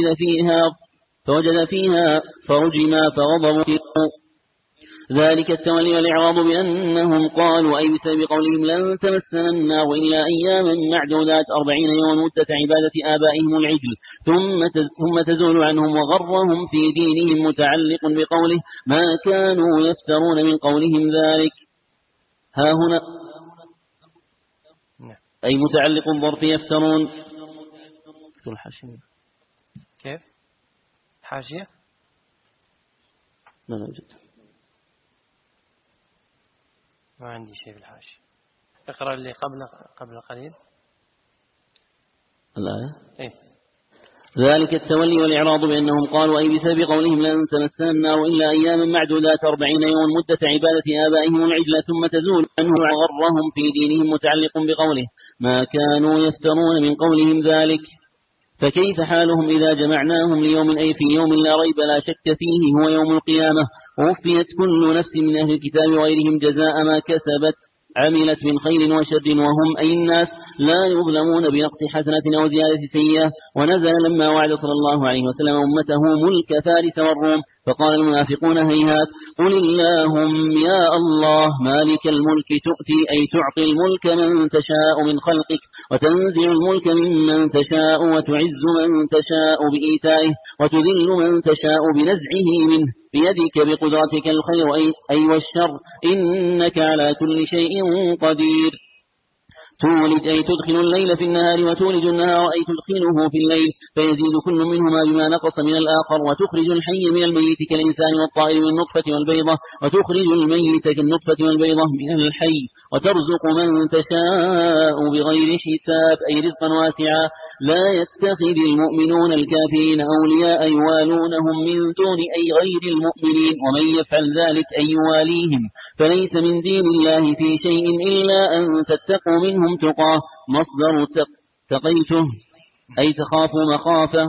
فوجد فيها فرجما فغضبوا ذلك التولي والإعراض بأنهم قالوا أي بسبب قولهم لن تمسنا النار إلا أياما معدودات 40 يوما مدة عبادة آبائهم العجل ثم تزول عنهم وغرهم في دينهم متعلق بقوله ما كانوا يفترون من قولهم ذلك. ها هنا أي متعلق ظرف يفترون. كيف حاشية؟ لا نوجد، ما عندي شيء في الحاشية. اقرأ اللي قبل قليل الآية. إيه؟ ذلك التولي والإعراض بأنهم قالوا أي بسبب قولهم لن تمسنا النار إلا أياما معدودات 40 يوما مدة عبادة آبائهم العجل ثم تزول عنه وغرهم في دينهم متعلق بقوله ما كانوا يفترون من قولهم ذلك. فكيف حالهم إذا جمعناهم ليوم أي في يوم لا ريب لا شك فيه هو يوم القيامة ووفيت كل نفس من أهل الكتاب وغيرهم جزاء ما كسبت عملت من خير وشر وهم أي الناس لا يظلمون بنقص حسنة أو زيادة سيئة. ونزل لما وعد صلى الله عليه وسلم أمته ملك فارس والروم فقال المنافقون هيهات قل اللهم يا الله مالك الملك تؤتي أي تعطي الملك من تشاء من خلقك وتنزع الملك ممن تشاء وتعز من تشاء بإيتائه وتذل من تشاء بنزعه منه بيدك بقدرتك الخير أي والشر إنك على كل شيء قدير. تولج أي تدخل الليل في النهار وتولج النهار أي تدخله في الليل فيزيد كل منهما بما نقص من الآخر وتخرج الحي من الميت كالإنسان والطائر من النطفة والبيضة وتخرج الميت كالنطفة والبيضة من الحي وترزق من تشاء بغير حساب أي رزقا واسعا. لا يتخذ المؤمنون الكافرين أولياء يوالونهم من دون أي غير المؤمنين ومن يفعل ذلك أي يواليهم فليس من دين الله في شيء إلا أن تتقوا منهم تقاه. مصدر تقيته أي تخافوا مخافة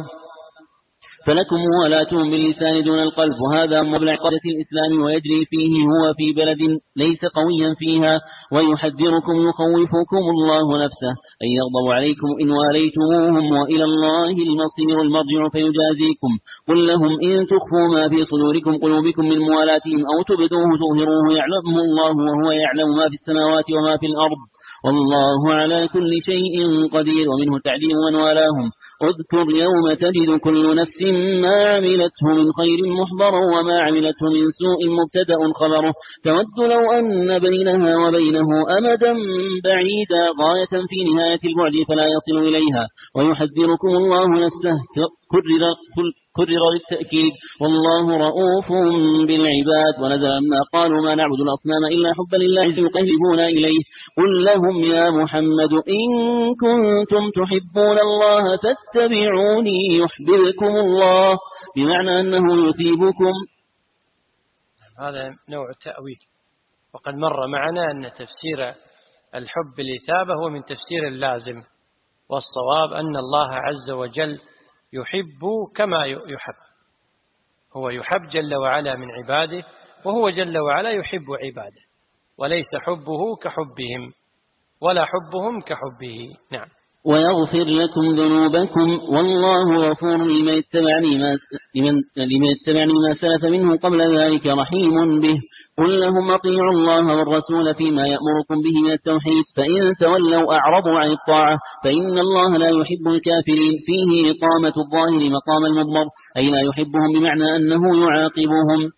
فلكم ولاتهم باللسان دون القلب وهذا مبلغ قادة الإسلام ويجري فيه هو في بلد ليس قويا فيها ويحذركم يخوفكم الله نفسه أن يغضب عليكم إن واليتموهم وإلى الله المصير المرجع فيجازيكم. قل لهم إن تخفوا ما في صدوركم قلوبكم من موالاتهم أو تبدوه تظهروه يعلمه الله وهو يعلم ما في السماوات وما في الأرض والله على كل شيء قدير. ومنه تعليم من والاهم اذكر يوم تجد كل نفس ما عملته من خير محضرا وما عملته من سوء مبتدأ خبره تود لو أن بينها وبينه أمدا بعيدا غاية في نهاية البعد فلا يصل إليها ويحذركم الله نفسه كرر للتأكيد والله رؤوف بالعباد. ونزل لما قالوا ما نعبد الأصنام إلا حبا لله يقربون إليه قل لهم يا محمد إن كنتم تحبون الله فاتبعوني يحببكم الله، بمعنى أنه يثيبكم. هذا نوع التأويل، وقد مر معنا أن تفسير الحب بالإثابة هو من تفسير اللازم، والصواب أن الله عز وجل يحب كما يحب، هو يحب جل وعلا من عباده، وهو جل وعلا يحب عباده، وليس حبه كحبهم ولا حبهم كحبه. نعم. ويغفر لكم ذنوبكم والله غفور لمن اتبعني ما سلف منه قبل ذلك رحيم به. قل لهم أطيعوا الله والرسول فيما يأمركم به من التوحيد، فإن تولوا أعرضوا عن الطاعة فإن الله لا يحب الكافرين. فيه إقامة الظاهر مقام المضمر، أي لا يحبهم بمعنى أنه يعاقبهم.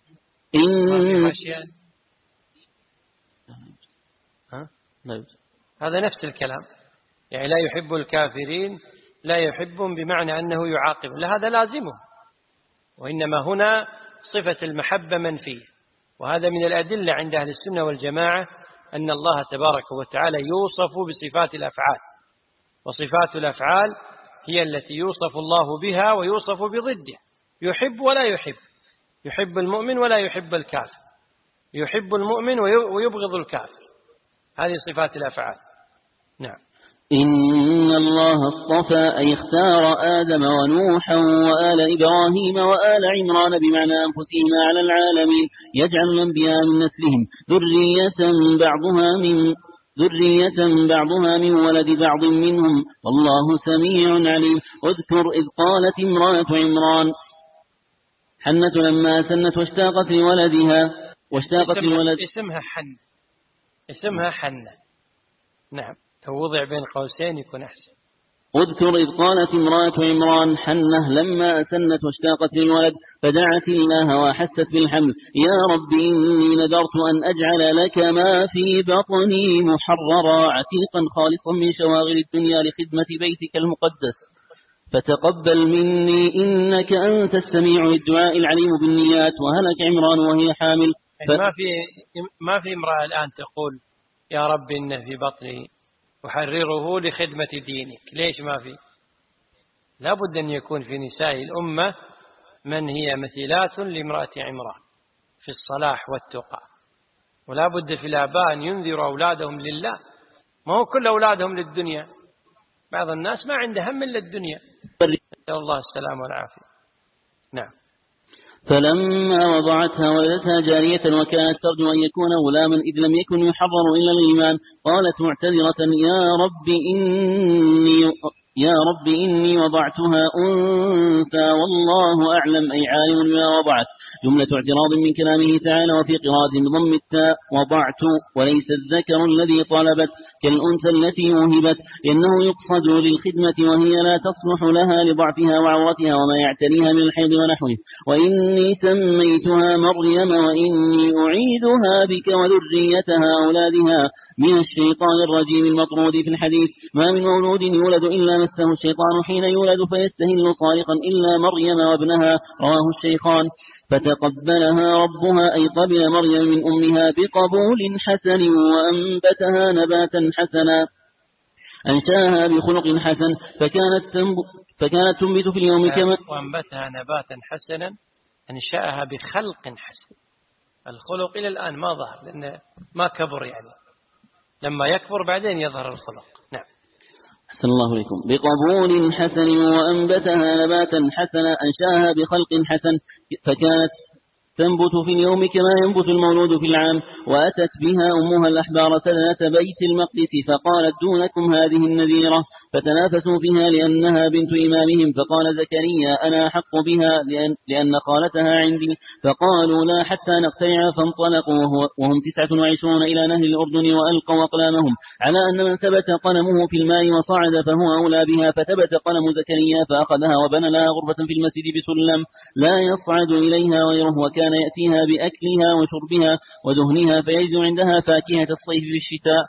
هذا نفس الكلام، يعني لا يحب الكافرين، لا يحبهم بمعنى أنه يعاقب، لا هذا لازمه، وإنما هنا صفة المحبة منفية. وهذا من الأدلة عند أهل السنة والجماعة أن الله تبارك وتعالى يوصف بصفات الأفعال، وصفات الأفعال هي التي يوصف الله بها ويوصف بضده، يحب ولا يحب، يحب المؤمن ولا يحب الكافر، يحب المؤمن ويبغض الكافر، هذه صفات الأفعال. نعم. إن الله اصطفى أي اختار آدم ونوحا وآل إبراهيم وآل عمران بمعنى أنفسهم على العالمين، يجعل الأنبياء من نسلهم ذرية بعضها من ولد بعض منهم والله سميع عليم. اذكر إذ قالت امرأة عمران حنة لما سنت واشتاقت لولدها اسمها حنة. نعم، توضع بين قوسين يكون أحسن. اذكر إذ قالت امرأة عمران حنة لما سنت واشتاقت للولد فدعت الله وحست بالحمل يا رب إني نذرت أن أجعل لك ما في بطني محررا عتيقا خالصا من شواغل الدنيا لخدمة بيتك المقدس فتقبل مني إنك أنت السميع للدعاء العليم بالنيات. وهلك عمران وهي حامل. ما في امرأة الآن تقول يا رب إن في بطني أحرره لخدمة دينك، ليش ما في؟ لا بد أن يكون في نساء الأمة من هي مثيلات لامرأة عمران في الصلاح والتقى، ولا بد في الآباء أن ينذروا أولادهم لله، ما هو كل أولادهم للدنيا، بعض الناس ما عنده هم إلا الدنيا، نسأل الله السلامة والعافية. نعم. فلما وضعتها ولدتها جارية وكانت ترجو أن يكون غلاما إذ لم يكن يحرر إلا الإيمان قالت معتذرة يا رب إني وضعتها أنثى والله أعلم أي عالم بما وضعت. جملة اعتراض من كلامه تعالى، وفي قراءة بضم التاء وضعت وليس الذكر الذي طلبت كالأنثى التي وهبت، إنه يقصد للخدمة وهي لا تصلح لها لضعفها وعورتها وما يعتريها من الحيض ونحوه. وإني سميتها مريم وإني أعيدها بك وذريتها أولادها من الشيطان الرجيم المطرود في الحديث. ما من مولود يولد إلا مسه الشيطان حين يولد فيستهل صارخا إلا مريم وابنها، رواه الشيخان. فتقبلها ربها أي قبل مريم من أمها بقبول حسن وأنبتها نباتا حسنا، أنشاها بخلق حسن فكانت تنبت في اليوم كما وأنبتها نباتا حسنا أنشاها بخلق حسن. الخلق إلى الآن ما ظهر لأنه ما كبر، يعني لما يكبر بعدين يظهر الخلق. نعم. أحسن الله عليكم. بقبول حسن وأنبتها نباتا حسنا أنشاها بخلق حسن فكانت تنبت في اليوم كما ينبت المولود في العام. وأتت بها أمها الأحبار سنة بيت المقدس فقالت دونكم هذه النذيرة، فتنافسوا فيها لأنها بنت إمامهم، فقال زكريا أنا أحق بها لأن خالتها عندي، فقالوا لا حتى نقتنع، فانطلقوا وهم 29 إلى نهر الأردن وألقوا أقلامهم على أن من ثبت قلمه في الماء وصعد فهو أولى بها، فثبت قلم زكريا فأخذها وبنى لها غرفة في المسجد بسلم لا يصعد إليها غيره، وكان يأتيها بأكلها وشربها ودهنها فيجد عندها فاكهة الصيف في الشتاء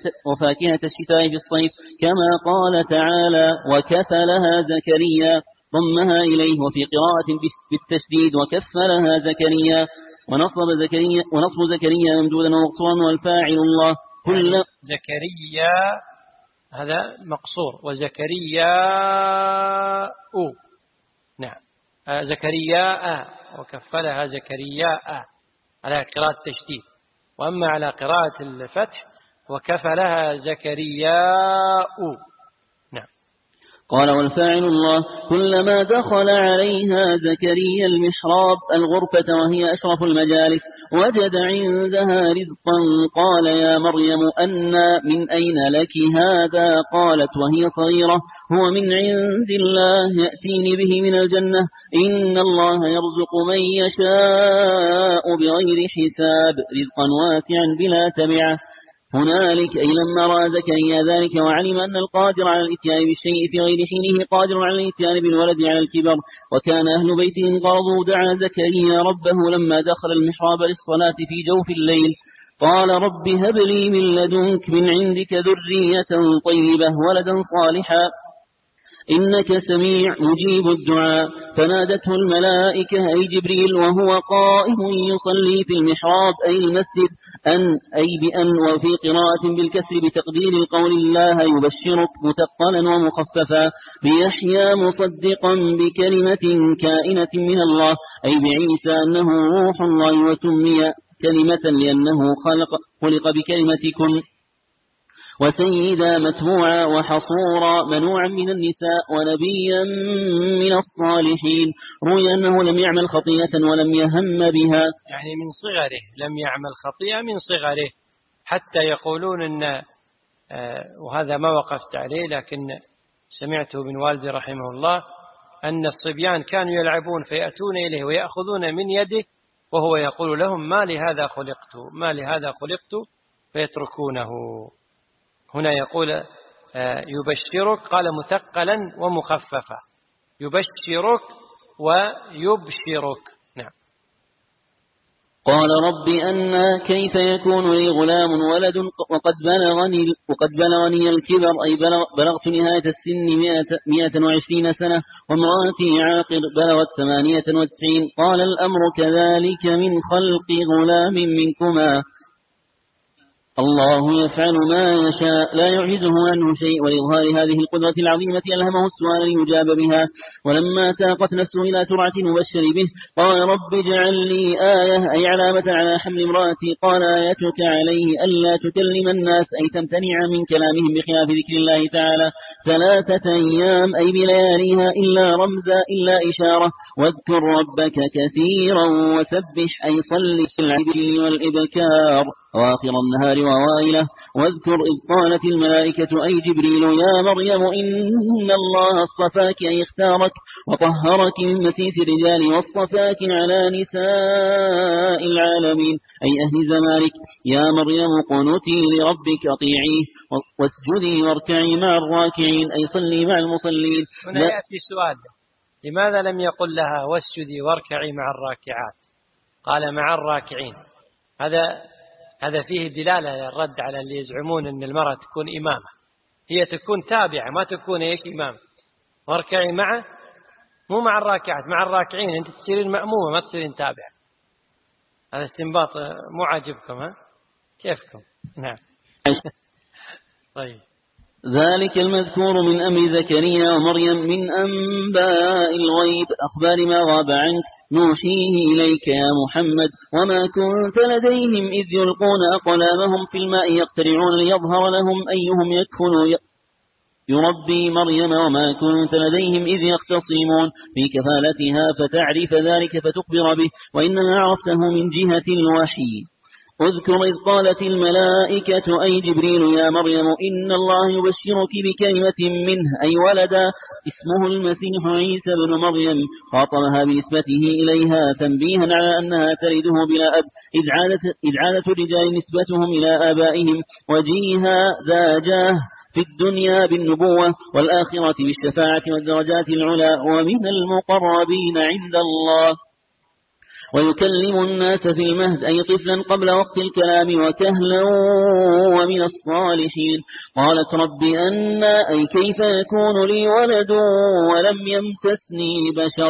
وفاكهة الشتاء في الصيف، كما قال تعالى وكفلها زكريا. ضمها إليه، وفي قراءة بالتشديد وكفلها زكريا، ونصب زكريا ممدودا ومقصورا، والفاعل الله كل يعني زكريا هذا مقصور، وزكريا نعم زكريا وكفلها زكريا على قراءة التشديد، وأما على قراءة الفتح وكفلها زكريا نعم. قال والفاعل الله كلما دخل عليها زكريا المحراب الغرفة وهي أشرف المجالس وجد عندها رزقا قال يا مريم من أين لك هذا؟ قالت وهي صغيرة هو من عند الله يأتيني به من الجنة إن الله يرزق من يشاء بغير حساب رزقا واسعا بلا تبعة. هنالك أي لما رأى زكريا ذلك وعلم أن القادر على الإتيان بالشيء في غير حينه قادر على الإتيان بالولد على الكبر، وكان أهل بيته انقرضوا، دعا زكريا ربه لما دخل المحراب للصلاة في جوف الليل قال رب هب لي من لدنك من عندك ذرية طيبة ولدا صالحا إنك سميع مجيب الدعاء. فنادته الملائكة أي جبريل وهو قائم يصلي في المحراب أي المسجد بأن وفي قراءة بالكسر بتقدير القول الله يبشرك متقلا ومخففا بيحيى مصدقا بكلمة كائنة من الله أي بعيسى أنه روح الله وسمي كلمة لأنه خلق بكلمة كن وسيدا متبوعا وحصورا منوعا من النساء ونبيا من الصالحين. روي أنه لم يعمل خطيئة ولم يهم بها، يعني من صغره لم يعمل خطيئة من صغره، حتى يقولون أن وهذا ما وقفت عليه لكن سمعته من والدي رحمه الله أن الصبيان كانوا يلعبون فيأتون إليه ويأخذون من يده وهو يقول لهم ما لهذا خلقت فيتركونه. هنا يقول يبشرك قال مثقلا ومخففا يبشرك ويبشرك نعم. قال رب أنا كيف يكون لي غلام ولد وقد بلغني الكبر أي بلغت نهاية السن 120 سنة وامرأتي عاقر بلغت 98. قال الأمر كذلك من خلق غلام منكما الله يفعل ما يشاء لا يعجزه عنه شيء. ولإظهار هذه القدرة العظيمة ألهمه السؤال ليجاب بها. ولما تاقت نفسه إلى سرعة مبشر به قال رب اجعل لي آية أي علامة على حمل امرأتي. قال آيتك عليه ألا تكلم الناس أي تمتنع من كلامهم بخلاف ذكر الله تعالى 3 أيام أي بلياليها إلا رمزا إلا إشارة. واذكر ربك كثيرا وسبح أي صل العدل والإبكار وآخر النهار ووائله. واذكر إذ قالت الملائكة أي جبريل يا مريم إن الله اصطفاك أي اختارك وطهرك من مسيس الرجال واصطفاك على نساء العالمين أي أهل زمانك. يا مريم قنتي لربك أطيعيه واسجدي واركعي مع الراكعين أي صلي مع المصلين. هنا يأتي سؤال لماذا لم يقل لها واسجدي واركعي مع الراكعات قال مع الراكعين؟ هذا فيه دلالة الرد على اللي يزعمون أن المرأة تكون إمامة، هي تكون تابعة ما تكون إمام. واركعي معه مو مع الراكعات، مع الراكعين أنت تصيرين مأمومة ما تصيرين تابعة. هذا استنباط مو عاجبكم ها؟ كيفكم؟ نعم. طيب ذلك المذكور من أمر زكريا ومريم من أنباء الغيب أخبار ما غاب عنك نوحيه إليك يا محمد. وما كنت لديهم إذ يلقون أقلامهم في الماء يقترعون ليظهر لهم أيهم يكفل يربي مريم. وما كنت لديهم إذ يختصمون في كفالتها فتعرف ذلك فتخبر به وإنما عرفته من جهة الوحي. اذكر إذ قالت الملائكة أي جبريل يا مريم إن الله يبشرك بكلمة منه أي ولدا اسمه المسيح عيسى بن مريم. خاطبها بنسبته إليها تنبيها على أنها تلده بلا أب إذ عادت الرجال نسبتهم إلى آبائهم وجيها ذا جاه في الدنيا بالنبوة والآخرة بالشفاعة والدرجات العلى ومن المقربين عند الله. ويكلم الناس في المهد أي طفلا قبل وقت الكلام وكهلا ومن الصالحين. قالت رب أنا أي كيف يكون لي ولد ولم يمسسني بشر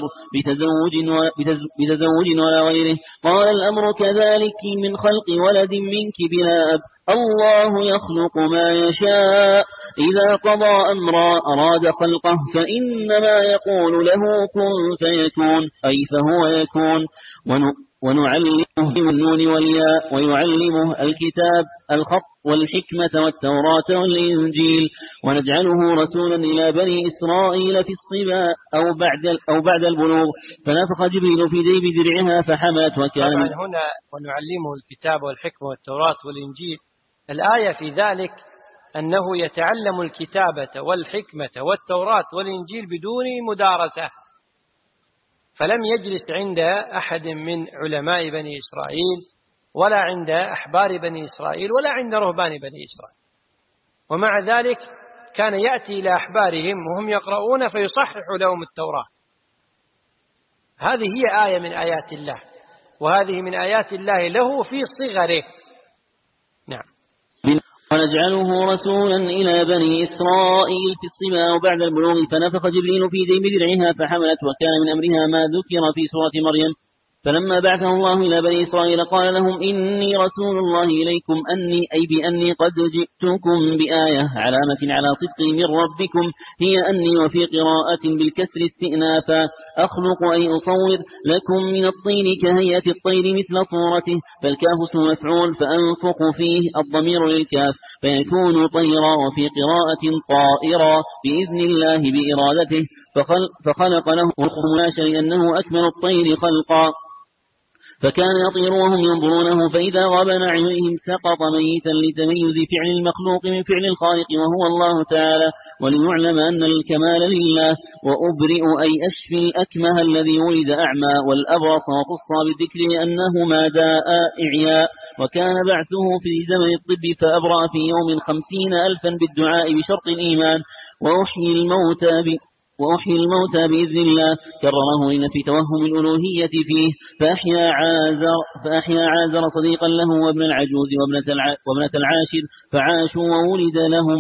بتزوج ولا غيره. قال الأمر كذلك من خلق ولد منك بلا أب الله يخلق ما يشاء إذا قضى أمرا أراد خلقه فإنما يقول له كن فيكون أي فهو يكون. ونعلمه بالنون والياء ويعلمه الكتاب الخط والحكمة والتوراة والإنجيل ونجعله رسولا إلى بني إسرائيل في الصبا أو بعد البلوغ فنفخ جبريل في جيب درعها فحملت وكان طبعا هنا ونعلمه الكتاب والحكمة والتوراة والإنجيل الآية في ذلك أنه يتعلم الكتابة والحكمة والتوراة والإنجيل بدون مدارسة، فلم يجلس عند أحد من علماء بني إسرائيل ولا عند أحبار بني إسرائيل ولا عند رهبان بني إسرائيل، ومع ذلك كان يأتي إلى أحبارهم وهم يقرؤون فيصحح لهم التوراة. هذه هي آية من آيات الله، وهذه من آيات الله له في صغره. نعم. ونجعله رسولا إلى بني إسرائيل في الصبا وبعد البلوغ فنفخ جبريل في جيب درعها فحملت وكان من أمرها ما ذكر في سورة مريم. فلما بعثه الله إلى بني إسرائيل قال لهم إني رسول الله إليكم بأني قد جئتكم بآية علامة على صدقي من ربكم هي أني وفي قراءة بالكسر استئنافا أخلق أي أصور لكم من الطين كهيئة الطير مثل صورته فالكاف اسم مفعول فأنفق فيه الضمير للكاف فيكون طيرا وفي قراءة طائرا بإذن الله بإرادته فخلق له الخماش لأنه أكمل الطير خلقا فكان يطير وهم ينظرونه فإذا غاب عن أعينهم سقط ميتا لتميز فعل المخلوق من فعل الخالق وهو الله تعالى وليعلم أن الكمال لله. وأبرئ أي أشفي الأكمه الذي ولد أعمى والأبرص وخص بالذكر لأنهما داء إعياء وكان بعثه في زمن الطب فأبرأ في يوم 50,000 بالدعاء بشرط الإيمان وأحيي الموتى بإذن الله كرره لنفي توهم الألوهية فيه فأحيا عازر صديقا له وابن العجوز وابنة العاشر فعاشوا وولد لهم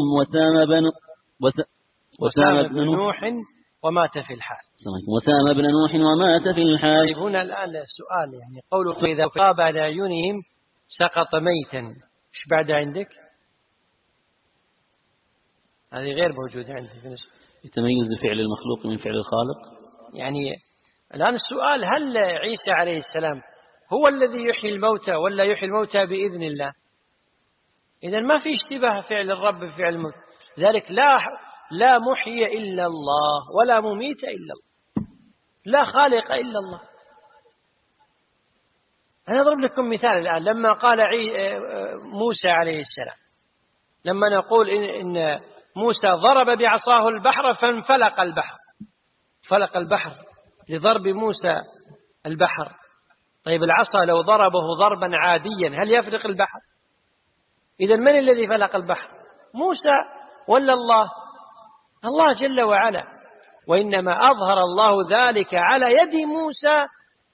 وسام بن نوح ومات في الحال. وسام بن نوح ومات في الحال. طيب هنا الآن السؤال يعني قوله إذا غاب على أعينهم سقط ميتا إيش بعد عندك؟ هذه غير موجودة عندي في نسخة. يتميز فعل المخلوق من فعل الخالق. يعني الآن السؤال هل عيسى عليه السلام هو الذي يحيي الموتى ولا يحيي الموتى بإذن الله؟ إذن ما في اشتباه فعل الرب بفعل الموت، ذلك لا محيي إلا الله ولا مميت إلا الله لا خالق إلا الله. أنا أضرب لكم مثال الآن لما قال موسى عليه السلام لما نقول إن موسى ضرب بعصاه البحر فانفلق البحر، فلق البحر لضرب موسى البحر. طيب العصا لو ضربه ضربا عاديا هل يفلق البحر؟ إذن من الذي فلق البحر؟ موسى ولا الله؟ الله جل وعلا. وإنما أظهر الله ذلك على يد موسى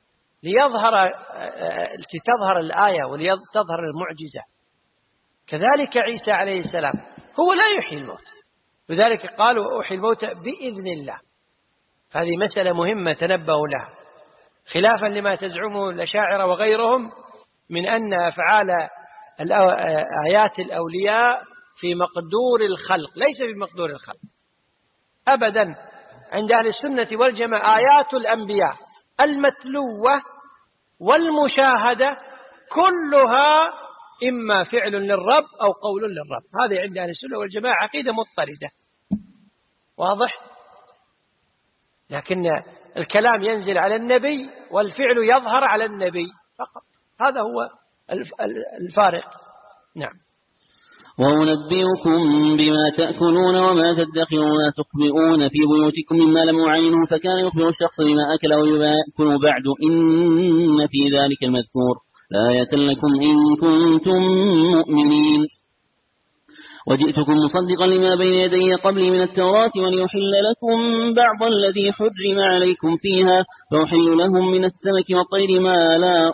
لتظهر الآية ولتظهر المعجزة. كذلك عيسى عليه السلام هو لا يحيي الموت، لذلك قالوا أحيي الموت بإذن الله. هذه مسألة مهمة تنبهوا لها، خلافا لما تزعمه الأشاعرة وغيرهم من أن أفعال آيات الأولياء في مقدور الخلق. ليس في مقدور الخلق أبدا. عند أهل السنة والجماعة آيات الأنبياء المتلوة والمشاهدة كلها إما فعل للرب أو قول للرب. هذه عند أهل السنة والجماعة عقيدة مضطردة، واضح؟ لكن الكلام ينزل على النبي والفعل يظهر على النبي فقط، هذا هو الفارق. نعم. وأنبئكم بما تأكلون وما تدخرون تخبئون في بيوتكم مما لم يعينه فكان يخبر الشخص بما أكل ويأكل بعد إن في ذلك المذكور لآية لكم إن كنتم مؤمنين. وجئتكم مصدقا لما بين يدي قبلي من التوراة وليحل لكم بعض الذي حرم عليكم فيها، فأحل لهم من السمك والطير ما لا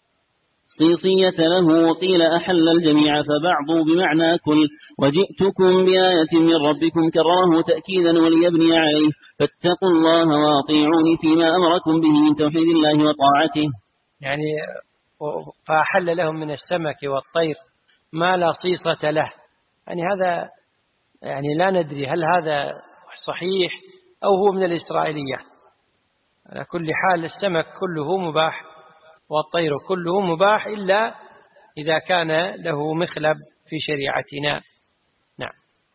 صيصية له، وقيل أحل الجميع فبعض بمعنى كل. وجئتكم بآية من ربكم كرره تأكيدا وليبني عليه، فاتقوا الله وأطيعوني فيما أمركم به من توحيد الله وطاعته. يعني فأحل لهم من السمك والطير ما لا صيصة له، يعني هذا يعني لا ندري هل هذا صحيح أو هو من الإسرائيلية. على كل حال السمك كله مباح والطير كله مباح إلا إذا كان له مخلب في شريعتنا. نعم.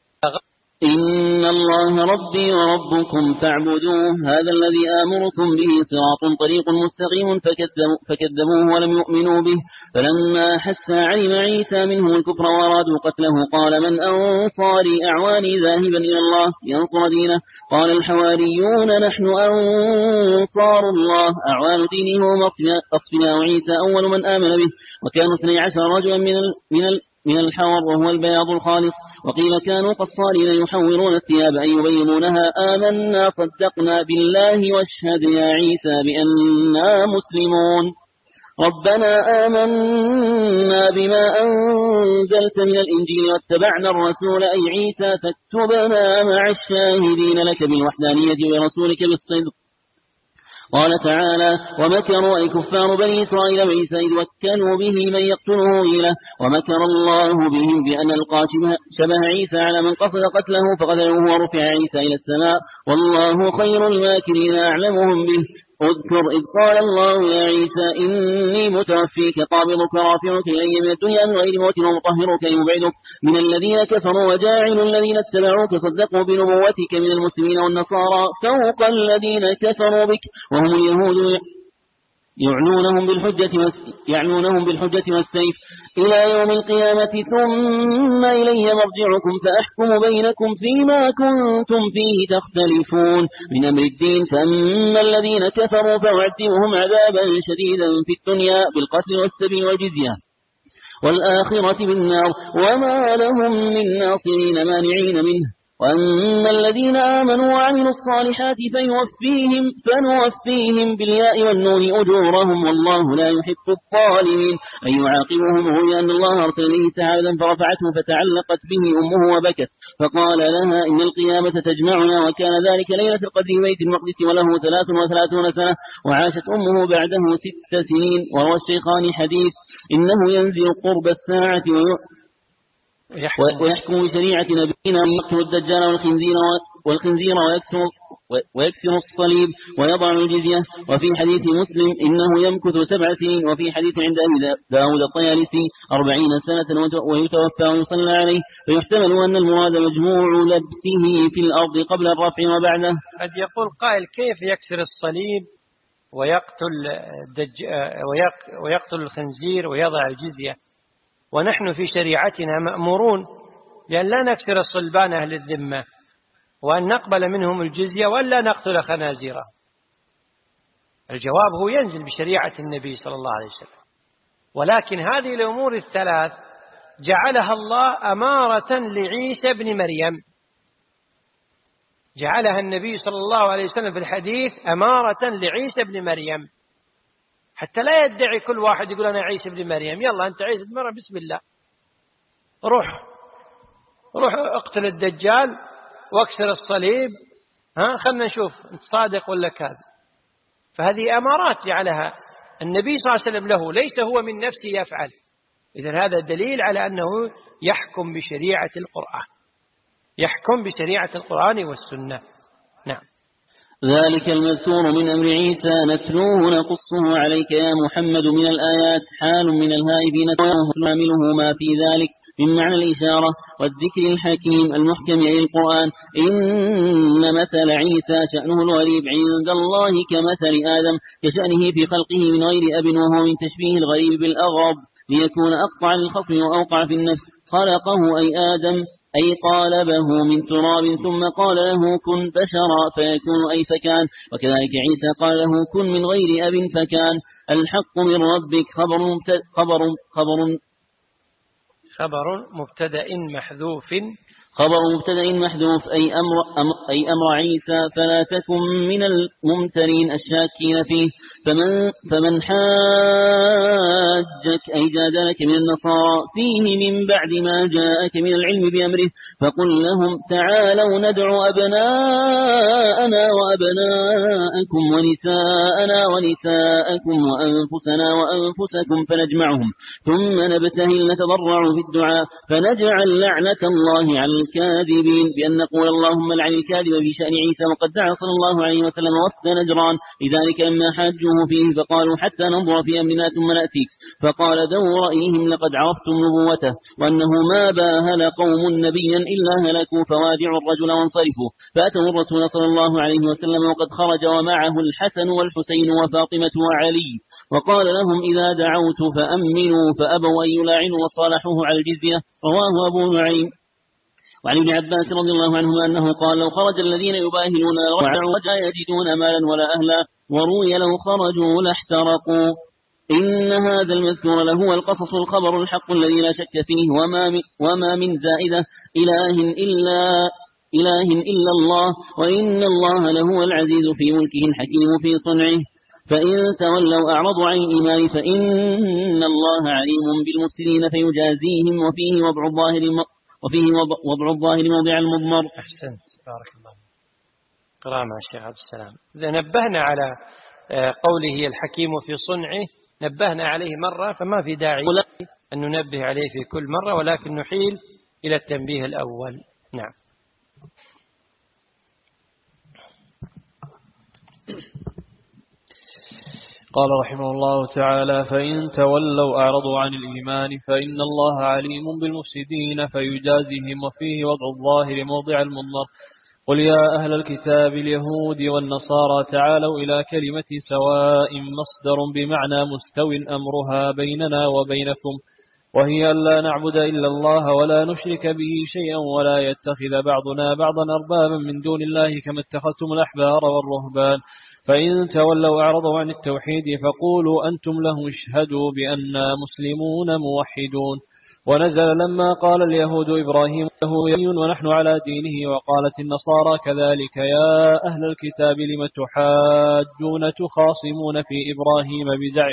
إن الله ربي وربكم فاعبدوه، هذا الذي آمركم به صراط طريق مستقيم، فكذبوه ولم يؤمنوا به. فلما حس علم عيسى منهم الكفر وارادوا قتله قال من أنصاري أعواني ذاهبا إلى الله ينصر دينه. قال الحواريون نحن أنصار الله أعوان دينه وأصفناء عيسى أول من آمن به، وكانوا 12 رجلا من الحور وهو البياض الخالص. وقيل كانوا قصارين يحورون الثياب أن يبينونها. آمنا صدقنا بالله واشهد يا عيسى بأننا مسلمون. ربنا آمنا بما أنزلت من الإنجيل واتبعنا الرسول أي عيسى فاكتبنا مع الشاهدين لك بالوحدانية ورسولك بالصدق. قال تعالى ومكروا أي كفار بني إسرائيل وعيسى إذ وكلوا به من يقتله إله، ومكر الله بهم بأن ألقى شبه عيسى على من قصد قتله فقتلوه ورفع عيسى إلى السماء، والله خير الماكرين أعلمهم به. اذكر إذ قال الله يا عيسى إني متوفيك قابضك رافعك إلي من الدنيا من غير موت ومطهرك يبعدك من الذين كفروا وجاعل الذين اتبعوك صدقوا بنبوتك من المسلمين والنصارى فوق الذين كفروا بك، وهم اليهود يعنونهم بالحجة والسيف إلى يوم القيامة، ثم إلي مرجعكم فأحكم بينكم فيما كنتم فيه تختلفون من أمر الدين. فأما الذين كفروا فأعذبهم عذابا شديدا في الدنيا بالقتل والسبي والجزية، والآخرة بالنار وما لهم من ناصرين مانعين منه. وأما الذين آمنوا وعملوا الصالحات فنوفيهم بالياء والنون أجورهم والله لا يحب الظالمين. أي يعاقبهم هو أن الله أرسل إليه سحابا فرفعته فتعلقت به أمه وبكت، فقال لها إن القيامة تجمعنا، وكان ذلك ليلة القدر بيت المقدس وله 33 سنة، وعاشت أمه بعده 6 سنين. وروى الشيخان حديث إنه ينزل قرب الساعة ويحكم بشريعة نبينا ويقتل الدجال والخنزير ويكسر الصليب ويضع الجزية. وفي حديث مسلم إنه يمكث 7 سنين. وفي حديث عند أبي داود الطيالسي 40 سنة ويتوفى ويصلى عليه، فيحتمل أن المراد مجموع لبسه في الأرض قبل الرفع وبعده. قد يقول قائل كيف يكسر الصليب ويقتل الخنزير ويضع الجزية ونحن في شريعتنا مأمورون لأن لا نكسر صلبان أهل الذمة وأن نقبل منهم الجزية ولا نقتل خنازيرهم؟ الجواب هو ينزل بشريعة النبي صلى الله عليه وسلم، ولكن هذه الأمور الثلاث جعلها الله أمارة لعيسى بن مريم، جعلها النبي صلى الله عليه وسلم في الحديث أمارة لعيسى بن مريم، حتى لا يدعي كل واحد يقول أنا عيسى بن مريم، يلا أنت عيسى بن مريم بسم الله، روح اقتل الدجال واكسر الصليب، خلنا نشوف أنت صادق ولا كاذب. فهذه أمارات جعلها النبي صلى الله عليه وسلم له، ليس هو من نفسه يفعل. إذن هذا دليل على أنه يحكم بشريعة القرآن، يحكم بشريعة القرآن والسنة. نعم. ذلك المذكور من أمر عيسى نتلوه نقصه عليك يا محمد من الآيات حال من الهائبين نعمله ما في ذلك من معنى الإشارة والذكر الحكيم المحكم أي القرآن. إن مثل عيسى شأنه الغريب عند الله كمثل آدم كشأنه في خلقه من غير أب، وهو من تشبيه الغريب بالأغرب ليكون أقطع للخصم وأوقع في النفس. خلقه أي آدم أي قالبه من تراب ثم قال له كن بشرا فيكون أي فكان، وكذلك عيسى قال له كن من غير أب فكان. الحق من ربك خبر مبتدأ محذوف. خبر مبتدأ محذوف أي أمر عيسى، فلا تكن من الممترين الشاكين فيه. فمن حاجك أي جادلك من النصارى فيه من بعد ما جاءك من العلم بأمره، فقل لهم تعالوا ندعو أبناءنا وأبناءكم ونساءنا ونساءكم وأنفسنا وأنفسكم فنجمعهم، ثم نبتهل نتضرع في الدعاء، فنجعل لعنة الله على الكاذبين بأن نقول اللهم لعن الكاذب في شأن عيسى. وقد دعا صلى الله عليه وسلم وفد نجران لذلك لما حاجوه فيه، فقالوا حتى ننظر في أمرنا ثم نأتيك. فقال ذو رأيهم لقد عرفتم نبوته، وأنه ما باهل قوم نبيا إلا هلكوا، فوادعوا الرجل وانصرفوا. فأتوا الرسول صلى الله عليه وسلم وقد خرج ومعه الحسن والحسين وفاطمة وعلي، وقال لهم إذا دعوت فأمنوا، فأبوا أن يلاعنوا وصالحوه على الجزية. رواه أبو نعيم. وعن ابن عباس رضي الله عنه أنه قال لو خرج الذين يباهلون ولا يجدون مالا ولا أهلا، وروي لو خرجوا لاحترقوا. إن هذا المذكور له القصص الخبر الحق الذي لا شك فيه، وما من زائدة إله إلا الله، وإن الله له العزيز في ملكه الحكيم في صنعه. فإن تولوا أعرضوا عن الإيمان فإن الله عليم بالمفسدين فيجازيهم، وفيه وضع الظاهر موضع المضمر. أحسنت، بارك الله. قراءة مع الشيخ عبد السلام. إذا نبهنا على قوله الحكيم في صنعه، نبهنا عليه مرة، فما في داعي أن ننبه عليه في كل مرة، ولكن نحيل إلى التنبيه الأول. نعم. قال رحمه الله تعالى: فإن تولوا أعرضوا عن الإيمان فإن الله عليم بالمفسدين فيجازيهم، وفيه وضع الظاهر موضع المضمر. قل يا أهل الكتاب اليهود والنصارى تعالوا إلى كلمة سواء مصدر بمعنى مستو أمرها بيننا وبينكم، وهي ألا نعبد إلا الله ولا نشرك به شيئا ولا يتخذ بعضنا بعضا أربابا من دون الله كما اتخذتم الأحبار والرهبان. فإن تولوا أعرضوا عن التوحيد فقولوا أنتم له اشهدوا بأننا مسلمون موحدون. ونزل لما قال اليهود إبراهيم له يمين ونحن على دينه، وقالت النصارى كذلك يا أهل الكتاب لم تحاجون تخاصمون في إبراهيم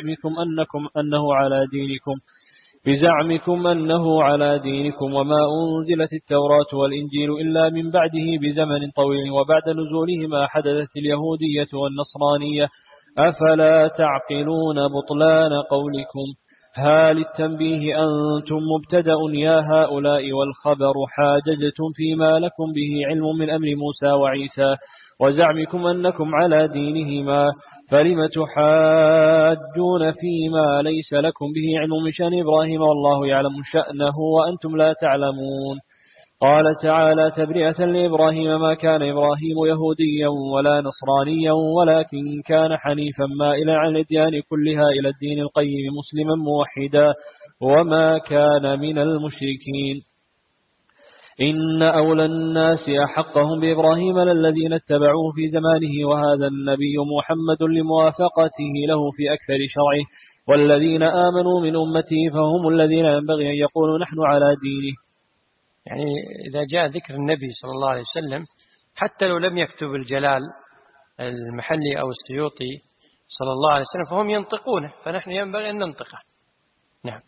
بزعمكم أنه على دينكم وما أنزلت التوراة والإنجيل إلا من بعده بزمن طويل، وبعد نزولهما حدثت اليهودية والنصرانية. أفلا تعقلون بطلان قولكم؟ هل التنبيه أنتم مبتدأ يا هؤلاء، والخبر حاججتم فيما لكم به علم من أمر موسى وعيسى، وزعمكم أنكم على دينهما، فلم تحاجون فيما ليس لكم به علم من شأن إبراهيم والله يعلم شأنه وأنتم لا تعلمون. قال تعالى تبرئة لإبراهيم ما كان إبراهيم يهوديا ولا نصرانيا ولكن كان حنيفا مائلا عن الأديان كلها إلى الدين القيم مسلما موحدا وما كان من المشركين. إن أولى الناس أحقهم بإبراهيم للذين اتبعوه في زمانه، وهذا النبي محمد لموافقته له في أكثر شرعه، والذين آمنوا من أمته فهم الذين ينبغي أن يقولوا نحن على دينه. يعني إذا جاء ذكر النبي صلى الله عليه وسلم حتى لو لم يكتب الجلال المحلي أو السيوطي صلى الله عليه وسلم فهم ينطقونه، فنحن ينبغي أن ننطقه. نعم.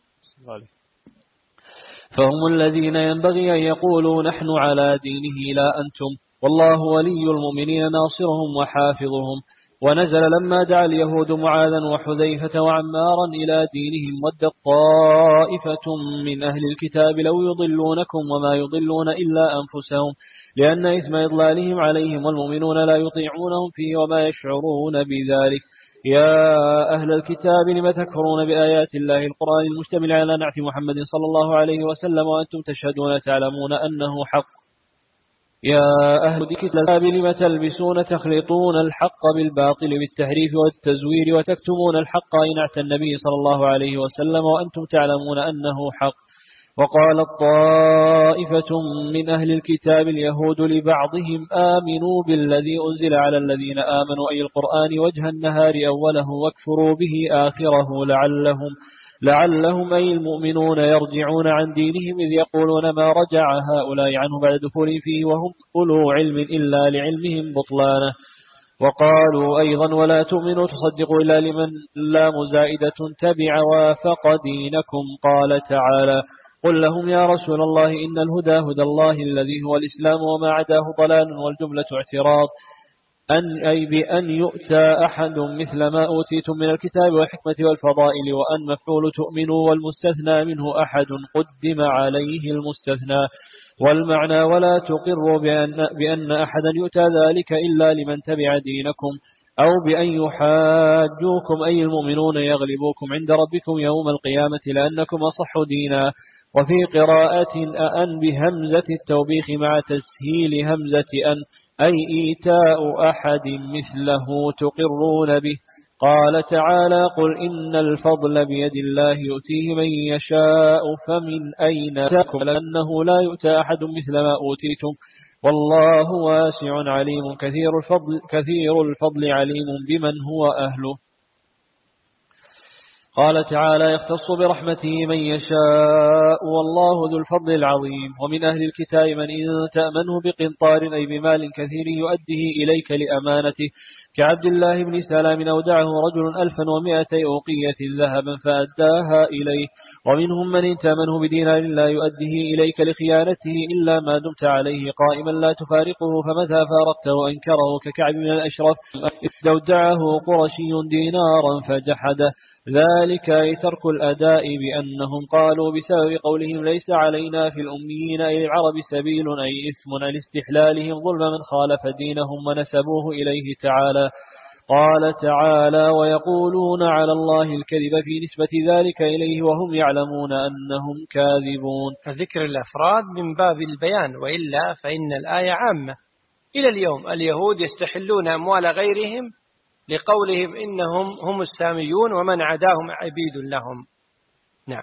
فهم الذين ينبغي أن يقولوا نحن على دينه لا أنتم، والله ولي المؤمنين ناصرهم وحافظهم. ونزل لما دعا اليهود معاذا وحذيفة وعمارا إلى دينهم ودت طائفة من أهل الكتاب لو يضلونكم وما يضلون إلا أنفسهم، لأن إثم إضلالهم عليهم والمؤمنون لا يطيعونهم فيه وما يشعرون بذلك. يا أهل الكتاب لم تكفرون بآيات الله القرآن المشتمل على نعت محمد صلى الله عليه وسلم وأنتم تشهدون تعلمون أنه حق. يا أهل الكتاب لم تلبسون تخلطون الحق بالباطل بالتحريف والتزوير وتكتمون الحق أي نعت النبي صلى الله عليه وسلم وأنتم تعلمون أنه حق. وقال الطائفة من أهل الكتاب اليهود لبعضهم آمنوا بالذي أنزل على الذين آمنوا أي القرآن وجه النهار أوله واكفروا به آخره لعلهم أي المؤمنون يرجعون عن دينهم إذ يقولون ما رجع هؤلاء عنه بعد دخولهم فيه وهم أولو علم إلا لعلمهم بطلانه. وقالوا أيضا ولا تؤمنوا تصدقوا إلا لمن لا مزائدة تبع وافق دينكم. قال تعالى قل لهم يا رسول الله إن الهدى هدى الله الذي هو الإسلام وما عداه ضلال. والجملة اعتراض أي بأن يؤتى أحد مثل ما أوتيتم من الكتاب والحكمة والفضائل، وأن مفعول تؤمنوا والمستثنى منه أحد قدم عليه المستثنى. والمعنى ولا تقر بأن أحدا يؤتى ذلك إلا لمن تبع دينكم، أو بأن يحاجوكم أي المؤمنون يغلبوكم عند ربكم يوم القيامة لأنكم أصح دينا. وفي قراءة أن بهمزة التوبيخ مع تسهيل همزة أن أي إيتاء أحد مثله تقرون به. قال تعالى قل إن الفضل بيد الله يؤتيه من يشاء فمن أين تأكم لأنه لا يؤتى أحد مثل ما أوتيتم والله واسع عليم كثير الفضل عليم بمن هو أهله. قال تعالى يختص برحمته من يشاء والله ذو الفضل العظيم. ومن أهل الكتاب من إن تأمنه بقنطار أي بمال كثير يؤديه إليك لأمانته كعبد الله بن سلام أودعه رجل 1100 أوقية ذهبا فأداها إليه. ومنهم من إن تأمنه بدينار لا يؤديه إليك لخيانته إلا ما دمت عليه قائما لا تفارقه فمتى فارقته أنكره ككعب من الأشرف استودعه قرشي دينارا فجحده. ذلك أي ترك الأداء بأنهم قالوا بسبب قولهم ليس علينا في الأميين أي العرب سبيل أي إثم لاستحلالهم ظلم من خالف دينهم ونسبوه إليه تعالى. قال تعالى ويقولون على الله الكذب في نسبة ذلك إليه وهم يعلمون أنهم كاذبون. ذكر الأفراد من باب البيان، وإلا فإن الآية عامة. إلى اليوم اليهود يستحلون أموال غيرهم لقولهم إنهم هم الساميون ومن عداهم عبيد لهم. نعم.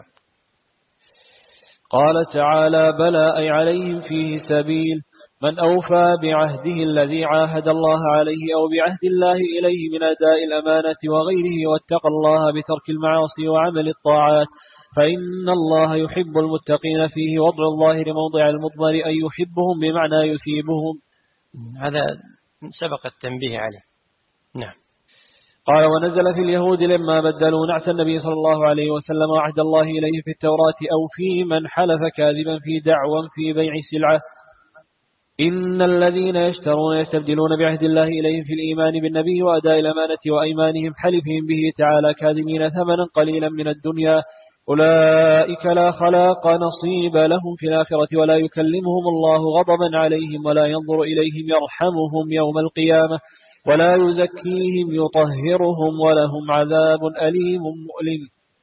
قال تعالى بلى أي عليهم فيه سبيل من أوفى بعهده الذي عاهد الله عليه أو بعهد الله إليه من أداء الأمانة وغيره واتقى الله بترك المعاصي وعمل الطاعات فإن الله يحب المتقين. فيه وضع الظاهر موضع المضمر أي يحبهم بمعنى يثيبهم. هذا سبق التنبيه عليه. نعم. قال ونزل في اليهود لما بدلوا نعت النبي صلى الله عليه وسلم وعهد الله إليه في التوراة أو في من حلف كاذبا في دعوى في بيع سلعة إن الذين يشترون يستبدلون بعهد الله إليهم في الإيمان بالنبي وأداء الأمانة وأيمانهم حلفهم به تعالى كاذبين ثمنا قليلا من الدنيا أولئك لا خلاق نصيب لهم في الآخرة ولا يكلمهم الله غضبا عليهم ولا ينظر إليهم يرحمهم يوم القيامة ولا يزكيهم يطهرهم ولهم عذاب أليم مؤلم.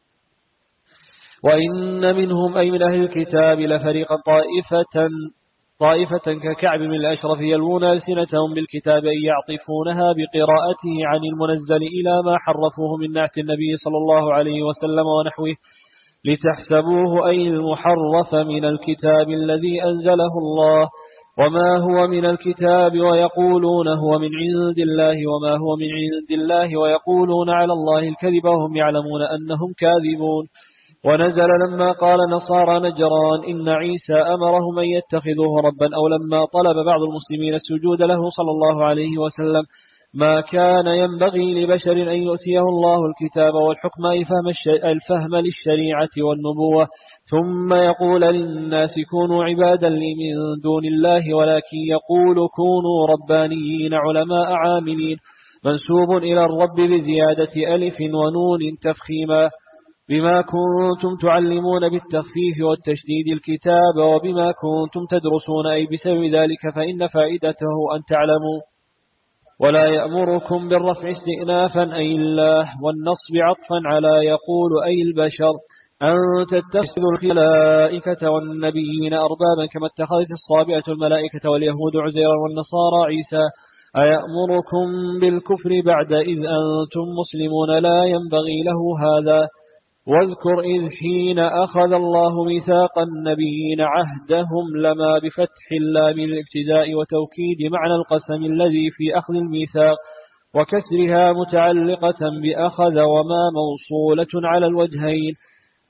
وإن منهم أي من أهل الكتاب لفريقا طائفة ككعب من الأشرف يلوون ألسنتهم بالكتاب أن يعطفونها بقراءته عن المنزل إلى ما حرفوه من نعت النبي صلى الله عليه وسلم ونحوه لتحسبوه أي المحرف من الكتاب الذي أنزله الله وما هو من الكتاب ويقولون هو من عند الله وما هو من عند الله ويقولون على الله الكذب وهم يعلمون أنهم كاذبون. ونزل لما قال نصارى نجران إن عيسى أمرهم أن يتخذوه ربا أو لما طلب بعض المسلمين السجود له صلى الله عليه وسلم ما كان ينبغي لبشر أن يؤتيه الله الكتاب والحكم الفهم للشريعة والنبوة ثم يقول للناس كونوا عبادا لي من دون الله ولكن يقول كونوا ربانيين علماء عاملين منسوب إلى الرب بزيادة ألف ونون تفخيما بما كنتم تعلمون بالتخفيف والتشديد الكتاب وبما كنتم تدرسون أي بسبب ذلك فإن فائدته أن تعلموا. ولا يأمركم بالرفع استئنافا أي الله والنصب عطفا على يقول أي البشر أن تتخذوا الملائكة والنبيين أربابا كما اتخذت الصابعة الملائكة واليهود عزيرا والنصارى عيسى أيأمركم بالكفر بعد إذ أنتم مسلمون لا ينبغي له هذا. واذكر إذ حين أخذ الله ميثاق النبيين عهدهم لما بفتح اللام للابتداء وتوكيد معنى القسم الذي في أخذ الميثاق وكسرها متعلقة بأخذ وما موصولة على الوجهين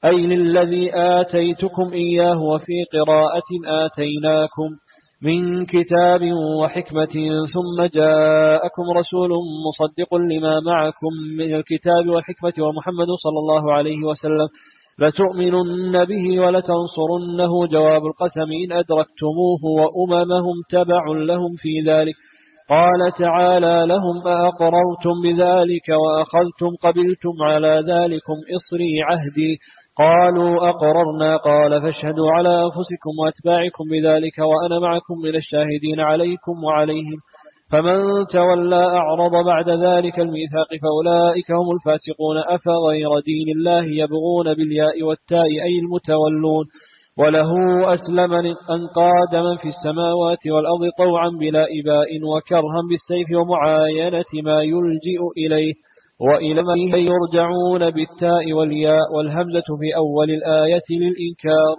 أي للذي آتيتكم إياه، وفي قراءة آتيناكم من كتاب وحكمة ثم جاءكم رسول مصدق لما معكم من الكتاب والحكمة ومحمد صلى الله عليه وسلم لتؤمنن به ولتنصرنه. جواب القسم إن أدركتموه، وأممهم تبع لهم في ذلك. قال تعالى لهم أأقررتم بذلك وأخذتم قبلتم على ذلكم إصري عهدي؟ قالوا أقررنا. قال فاشهدوا على أنفسكم وأتباعكم بذلك وأنا معكم من الشاهدين عليكم وعليهم. فمن تولى أعرض بعد ذلك الميثاق فأولئك هم الفاسقون. أفغير دين الله يبغون بالياء والتاء أي المتولون، وله أسلم أن قاد من في السماوات والأرض طوعا بلا إباء وكرها بالسيف ومعاينة ما يلجئ إليه، وإلى من يرجعون بالتاء والياء والهمزة في أول الآية للإنكار.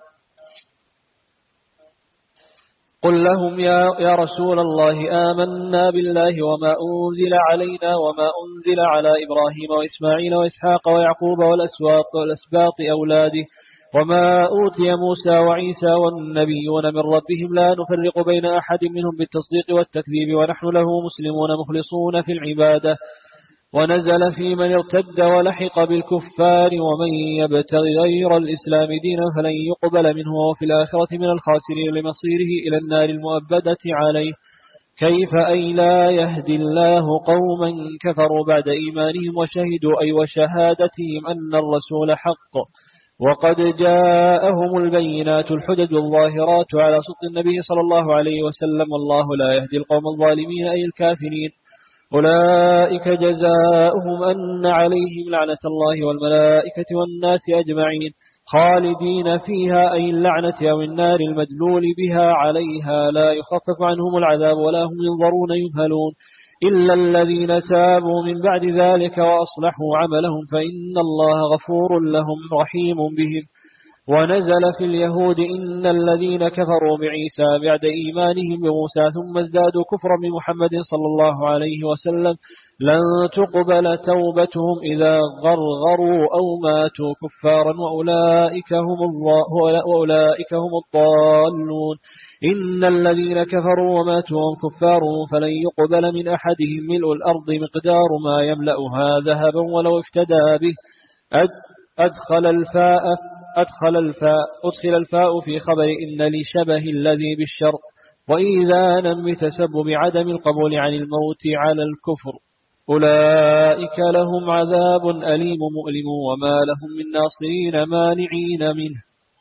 قل لهم يا رسول الله آمنا بالله وما أنزل علينا وما أنزل على إبراهيم وإسماعيل وإسحاق ويعقوب والأسباط أولاده وما أوتي موسى وعيسى والنبيون من ربهم لا نفرق بين أحد منهم بالتصديق والتكذيب ونحن له مسلمون مخلصون في العبادة. ونزل في من ارتد ولحق بالكفار ومن يبتغي غير الإسلام دينا فلن يقبل منه وفي الآخرة من الخاسرين لمصيره إلى النار المؤبدة عليه. كيف أي لا يهدي الله قوما كفروا بعد إيمانهم وشهدوا أي وشهادتهم أن الرسول حق وقد جاءهم البينات الحجج الظاهرات على صدق النبي صلى الله عليه وسلم، والله لا يهدي القوم الظالمين أي الكافرين. أولئك جزاؤهم أن عليهم لعنة الله والملائكة والناس أجمعين خالدين فيها أي اللعنة أو النار المدلول بها عليها لا يخفف عنهم العذاب ولا هم ينظرون يمهلون إلا الذين تابوا من بعد ذلك وأصلحوا عملهم فإن الله غفور لهم رحيم بهم. ونزل في اليهود إن الذين كفروا بعيسى بعد إيمانهم بموسى ثم ازدادوا كفرا بمحمد صلى الله عليه وسلم لن تقبل توبتهم إذا غرغروا أو ماتوا كفارا وأولئك هم الضالون. إن الذين كفروا وماتوا وهم كفار فلن يقبل من أحدهم ملء الأرض مقدار ما يملأها ذهبا ولو افتدى به. أدخل الفاء في خبر إن لشبه الذي بالشر وإذانا بتسبب عدم القبول عن الموت على الكفر. أولئك لهم عذاب أليم مؤلم وما لهم من ناصرين مانعين منه.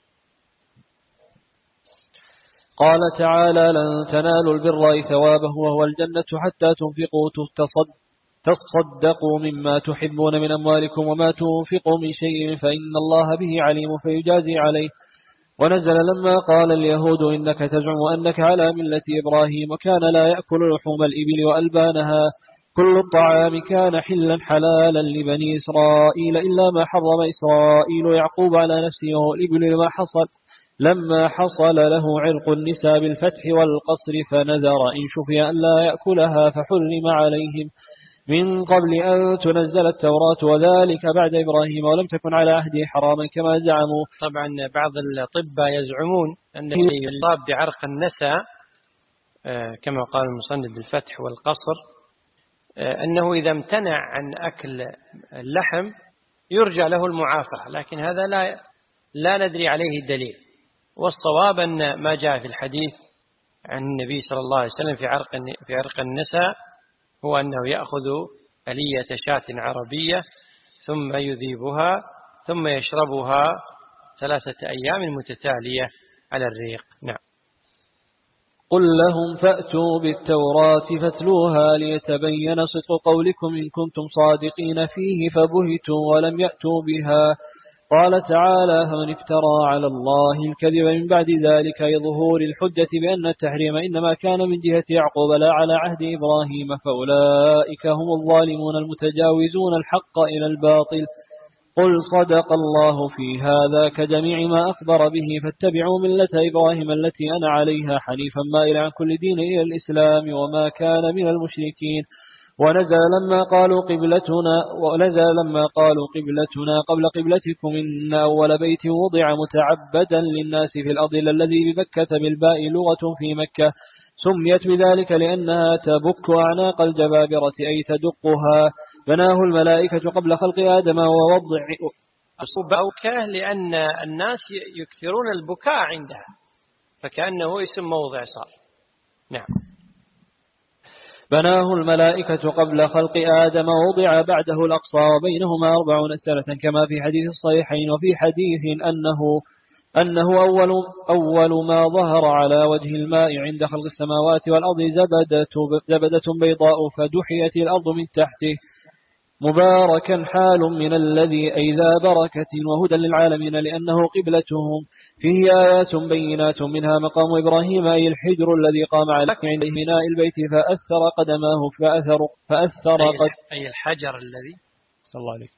قال تعالى لن تنالوا البر ثوابه وهو الجنة حتى تنفقوا تصدقوا مما تحبون من أموالكم وما تنفقوا من شيء فإن الله به عليم فيجازي عليه. ونزل لما قال اليهود إنك تزعم أنك على ملة إبراهيم وكان لا يأكل لحوم الإبل وألبانها كل الطعام كان حلا حلالا لبني إسرائيل إلا ما حرم إسرائيل يعقوب على نفسه والإبل لما حصل له عرق النساء بالفتح والقصر فنذر إن شفي أن لا يأكلها فحرم عليهم من قبل أن تنزل التوراة وذلك بعد إبراهيم ولم تكن على عهده حراما كما زعموا. طبعا بعض الأطباء يزعمون أنه يصاب بعرق النساء كما قال المصنف بالفتح والقصر أنه إذا امتنع عن أكل اللحم يرجع له المعافاة، لكن هذا لا ندري عليه دليل. والصواب أن ما جاء في الحديث عن النبي صلى الله عليه وسلم في عرق النساء هو أنه يأخذ ألية شاة عربية ثم يذيبها ثم يشربها 3 أيام متتالية على الريق. نعم. قل لهم فأتوا بالتوراة فاتلوها ليتبين صدق قولكم إن كنتم صادقين فيه فبهتوا ولم يأتوا بها. قال تعالى فمن افترى على الله الكذب من بعد ذلك لظهور الحجة بأن التحريم إنما كان من جهة يعقوب لا على عهد إبراهيم فأولئك هم الظالمون المتجاوزون الحق إلى الباطل. قل صدق الله في هذا كجميع ما أخبر به فاتبعوا ملة إبراهيم التي أنا عليها حنيفا مائلا عن كل دين إلى الإسلام وما كان من المشركين ونزل لما قالوا قبلتنا قبل قبلتكم إن أول بيت وضع متعبدا للناس في الأرض الذي بمكة بالباء لغة في مكة سميت بذلك لأنها تبك أعناق الجبابرة أي تدقها. بناه الملائكة قبل خلق آدم ووضع بوكة لأن الناس يكثرون البكاء عندها فكأنه اسم موضع صار. نعم. بناه الملائكة قبل خلق آدم ووضع بعده الأقصى وبينهما 40 سنة كما في حديث الصحيحين. وفي حديث أنه أول ما ظهر على وجه الماء عند خلق السماوات والأرض زبدة بيضاء فدحيت الأرض من تحته مباركا حال من الذي أي ذا بركة وهدى للعالمين لأنه قبلتهم. فيه آيات بينات منها مقام إبراهيم أي الحجر الذي قام عليه عند بناء البيت فأثر قدماه أي الحجر الذي صلى الله عليه.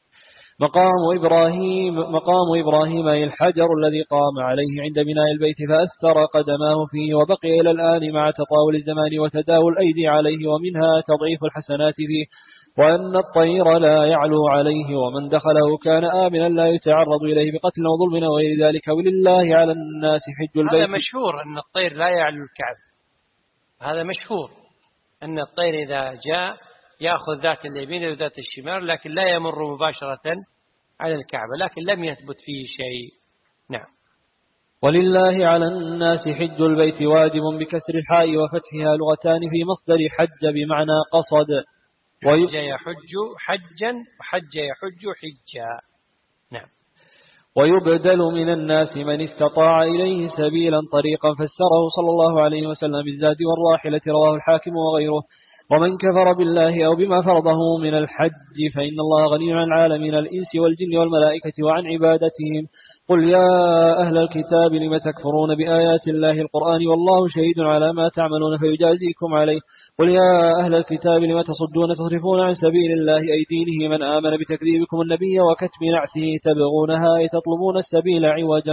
مقام إبراهيم أي الحجر الذي قام عليه عند بناء البيت فأثر قدماه فيه وبقي إلى الآن مع تطاول الزمان وتداول الأيدي عليه ومنها تضعيف الحسنات فيه وأن الطير لا يعلو عليه ومن دخله كان آمنا لا يتعرض إليه بقتل وظلم وغير ذلك. ولله على الناس حج البيت. هذا مشهور أن الطير لا يعلو الكعبة. هذا مشهور أن الطير إذا جاء يأخذ ذات اليمين وذات الشمال لكن لا يمر مباشرة على الكعبة لكن لم يثبت فيه شيء. نعم. ولله على الناس حج البيت واجب بكسر الحاء وفتحها لغتان في مصدر حج بمعنى قصد. حج يحج حجا وحج يحج حجا. نعم. ويبدل من الناس من استطاع إليه سبيلا طريقا فسره صلى الله عليه وسلم بالزاد والراحلة رواه الحاكم وغيره. ومن كفر بالله أو بما فرضه من الحج فإن الله غني عن العالمين الإنس والجن والملائكة وعن عبادتهم. قل يا أهل الكتاب لم تكفرون بآيات الله القرآن والله شهيد على ما تعملون فيجازيكم عليه. قل يا أهل الكتاب لم تصرفون عن سبيل الله أي دينه من آمن بتكذيبكم النبي وكتم نعته تبغونها أي تطلبون السبيل عوجا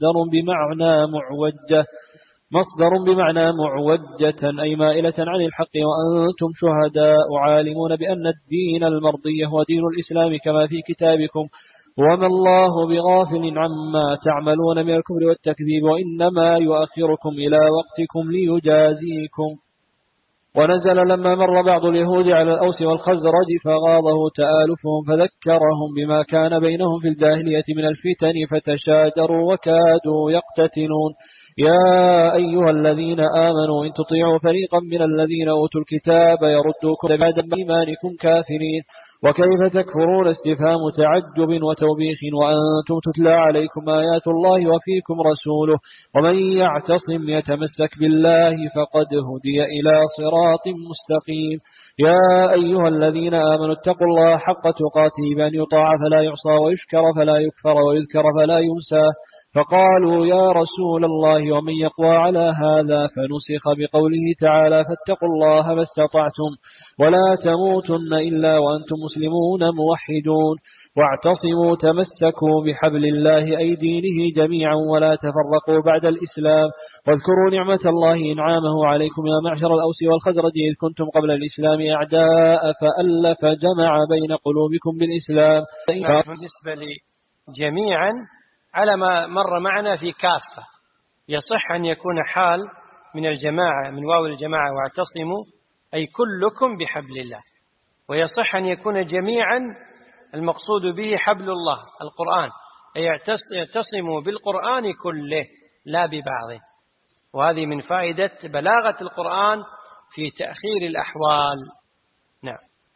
مصدر بمعنى معوجة أي مائلة عن الحق وأنتم شهداء عالمون بأن الدين المرضي هو دين الإسلام كما في كتابكم وما الله بغافل عما تعملون من الكفر والتكذيب وإنما يؤخركم إلى وقتكم ليجازيكم. ونزل لما مر بعض اليهود على الأوس والخزرج فغاضه تآلفهم فذكرهم بما كان بينهم في الجاهلية من الفتن فتشاجروا وكادوا يقتتلون. يا أيها الذين آمنوا إن تطيعوا فريقا من الذين أوتوا الكتاب يردوكم بعد إيمانكم كافرين. وكيف تكفرون استفهام تعجب وتوبيخ وأنتم تتلى عليكم آيات الله وفيكم رسوله ومن يعتصم يتمسك بالله فقد هدي إلى صراط مستقيم. يا أيها الذين آمنوا اتقوا الله حق تقاته بأن يطاع فلا يعصى ويشكر فلا يكفر ويذكر فلا ينسى. فقالوا يا رسول الله ومن يقوى على هذا فنسخ بقوله تعالى فاتقوا الله ما استطعتم ولا تموتن إلا وأنتم مسلمون موحدون. واعتصموا تمسكوا بحبل الله أي دينه جميعا ولا تفرقوا بعد الإسلام. واذكروا نعمة الله إنعامه عليكم يا معشر الأوس والخزرج إذ كنتم قبل الإسلام أعداء فألف جمع بين قلوبكم بالإسلام. بالنسبة لي جميعا على ما مر معنا في كافة يصح أن يكون حال من الجماعة من واو الجماعة واعتصموا أي كلكم بحبل الله ويصح أن يكون جميعا المقصود به حبل الله القرآن أي يعتصموا بالقرآن كله لا ببعضه. وهذه من فائدة بلاغة القرآن في تأخير الأحوال. نعم.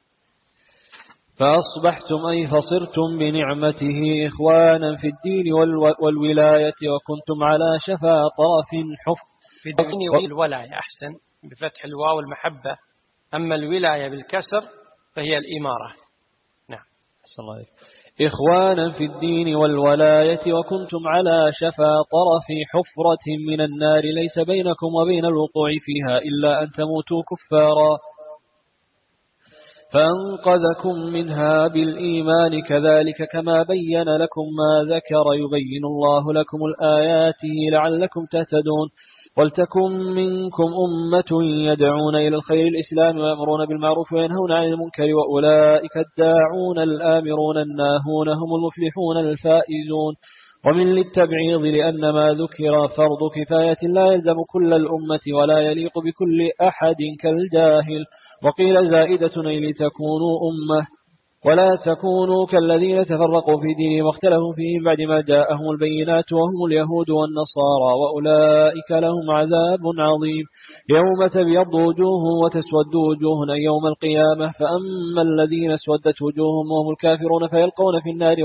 فأصبحتم أي فصرتم بنعمته إخوانا في الدين والولاية وكنتم على شفا طرف حفر في الدين والولاية أحسن بفتح الواو المحبة أما الولاية بالكسر فهي الإمارة. نعم. صلى الله عليه وسلم. إخوانا في الدين والولاية وكنتم على شفا طرف حفرة من النار ليس بينكم وبين الوقوع فيها إلا أن تموتوا كفارا فأنقذكم منها بالإيمان كذلك كما بين لكم ما ذكر يبين الله لكم الآيات لعلكم تهتدون. ولتكن منكم أمة يدعون إلى الخير الإسلام ويأمرون بالمعروف وينهون عن المنكر وأولئك الداعون الآمرون الناهون هم المفلحون الفائزون. ومن للتبعيض لأن ما ذكر فرض كفاية لا يلزم كل الأمة ولا يليق بكل أحد كالجاهل. وقيل زائدة أي لتكونوا أمة ولا تكونوا كالذين تفرقوا في دينهم واختلفوا فيه بعد ما جاءهم البينات وهم اليهود والنصارى وأولئك لهم عذاب عظيم. يوم تبيض وجوه وتسود وجوه أي يوم القيامة. فأما الذين اسودت وجوههم وهم الكافرون فيلقون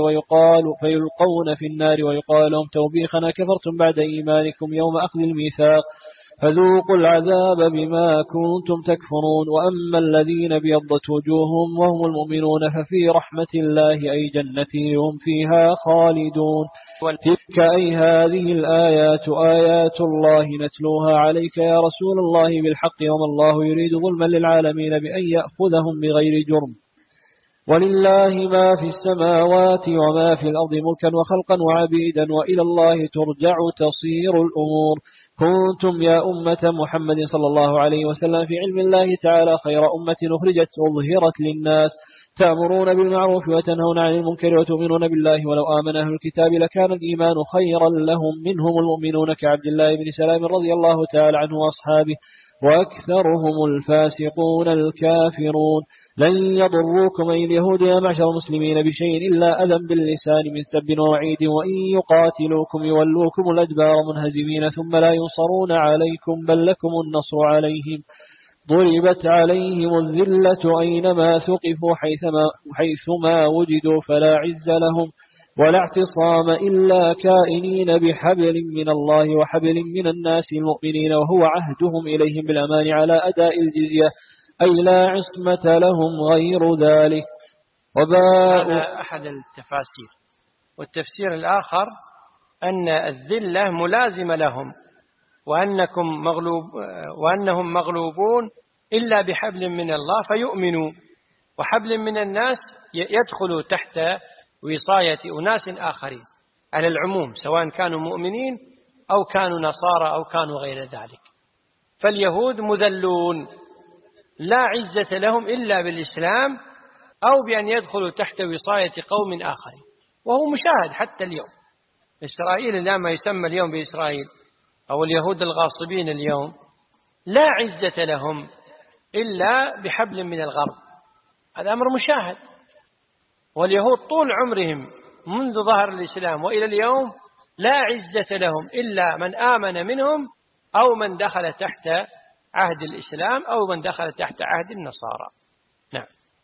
في النار ويقال لهم توبيخنا كفرتم بعد إيمانكم يوم أخذ الميثاق فذوقوا العذاب بما كنتم تكفرون. وأما الذين ابيضت وجوههم وهم المؤمنون ففي رحمة الله أي جنته هم فيها خالدون. تلك أي هذه الآيات آيات الله نتلوها عليك يا رسول الله بالحق وما الله يريد ظلما للعالمين بأن يأخذهم بغير جرم. ولله ما في السماوات وما في الأرض ملكا وخلقا وعبيدا وإلى الله ترجع تصير الأمور. كنتم يا أمة محمد صلى الله عليه وسلم في علم الله تعالى خير أمة أخرجت أظهرت للناس تأمرون بالمعروف وتنهون عن المنكر وتؤمنون بالله ولو آمن أهل الكتاب لكان الإيمان خيرا لهم منهم المؤمنون كعبد الله بن سلام رضي الله تعالى عنه وأصحابه وأكثرهم الفاسقون الكافرون. لن يضروكم أي اليهود يا معشر المسلمين بشيء إلا أذى باللسان من سب ووعيد وإن يقاتلوكم يولوكم الأدبار منهزمين ثم لا ينصرون عليكم بل لكم النصر عليهم. ضربت عليهم الذلة أينما ثقفوا حيثما وجدوا فلا عز لهم ولا اعتصام إلا كائنين بحبل من الله وحبل من الناس المؤمنين وهو عهدهم إليهم بالأمان على أداء الجزية أي لا عصمة لهم غير ذلك. هذا أحد التفاسير. والتفسير الآخر أن الذلة ملازمة لهم وأنهم مغلوبون إلا بحبل من الله فيؤمنوا وحبل من الناس يدخل تحت وصاية أناس آخرين على العموم سواء كانوا مؤمنين أو كانوا نصارى أو كانوا غير ذلك. فاليهود مذلون لا عزة لهم إلا بالإسلام أو بأن يدخلوا تحت وصاية قوم آخرين وهو مشاهد حتى اليوم. إسرائيل الآن ما يسمى اليوم بإسرائيل أو اليهود الغاصبين اليوم لا عزة لهم إلا بحبل من الغرب. هذا أمر مشاهد. واليهود طول عمرهم منذ ظهر الإسلام وإلى اليوم لا عزة لهم إلا من آمن منهم أو من دخل تحت عهد الإسلام أو من دخل تحت عهد النصارى. نعم.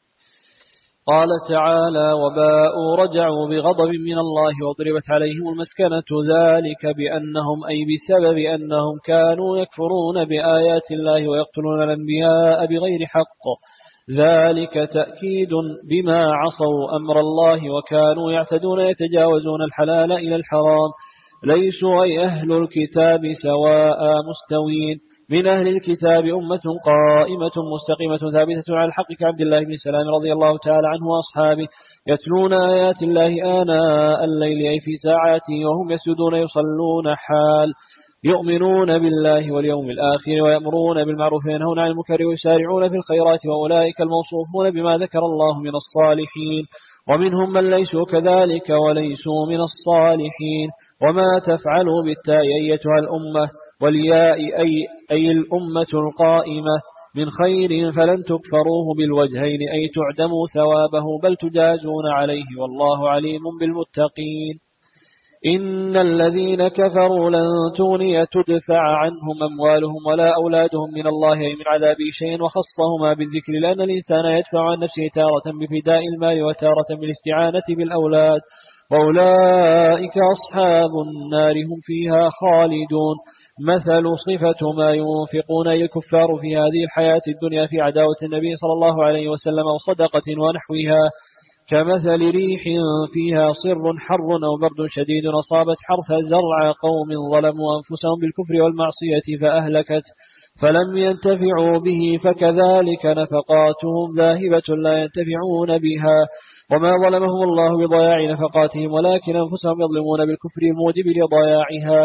قال تعالى وباءوا رجعوا بغضب من الله وضربت عليهم المسكنة ذلك بأنهم أي بسبب أنهم كانوا يكفرون بآيات الله ويقتلون الأنبياء بغير حق. ذلك تأكيد بما عصوا أمر الله وكانوا يعتدون يتجاوزون الحلال إلى الحرام. ليسوا أي أهل الكتاب سواء مستوين. من أهل الكتاب أمة قائمة مستقيمة ثابتة على الحق كعبد الله بن سلام رضي الله تعالى عنه وأصحابه يتلون آيات الله آناء الليل أي في ساعاته وهم يسجدون يصلون حال يؤمنون بالله واليوم الآخر ويأمرون بالمعروف وينهون عن المنكر ويسارعون في الخيرات وأولئك الموصوفون بما ذكر الله من الصالحين. ومنهم من ليسوا كذلك وليسوا من الصالحين. وما تفعلوا بالتاء أيتها الأمة والياء أي الأمة القائمة من خير فلن تكفروه بالوجهين أي تعدموا ثوابه بل تجازون عليه والله عليم بالمتقين. إن الذين كفروا لن تغني تدفع عنهم أموالهم ولا أولادهم من الله أي من عذاب شيء وخصهما بالذكر لأن الإنسان يدفع عن نفسه تارة بفداء المال وتارة بالاستعانة بالأولاد وأولئك أصحاب النار هم فيها خالدون. مثل صفة ما ينفقون الكفار في هذه الحياة الدنيا في عداوة النبي صلى الله عليه وسلم وصدقة ونحوها كمثل ريح فيها صر حر أو برد شديد أصابت حرث زرع قوم ظلموا أنفسهم بالكفر والمعصية فأهلكت فلم ينتفعوا به فكذلك نفقاتهم ذاهبة لا ينتفعون بها. وما ظلمهم الله بضياع نفقاتهم ولكن أنفسهم يظلمون بالكفر الموجب لضياعها.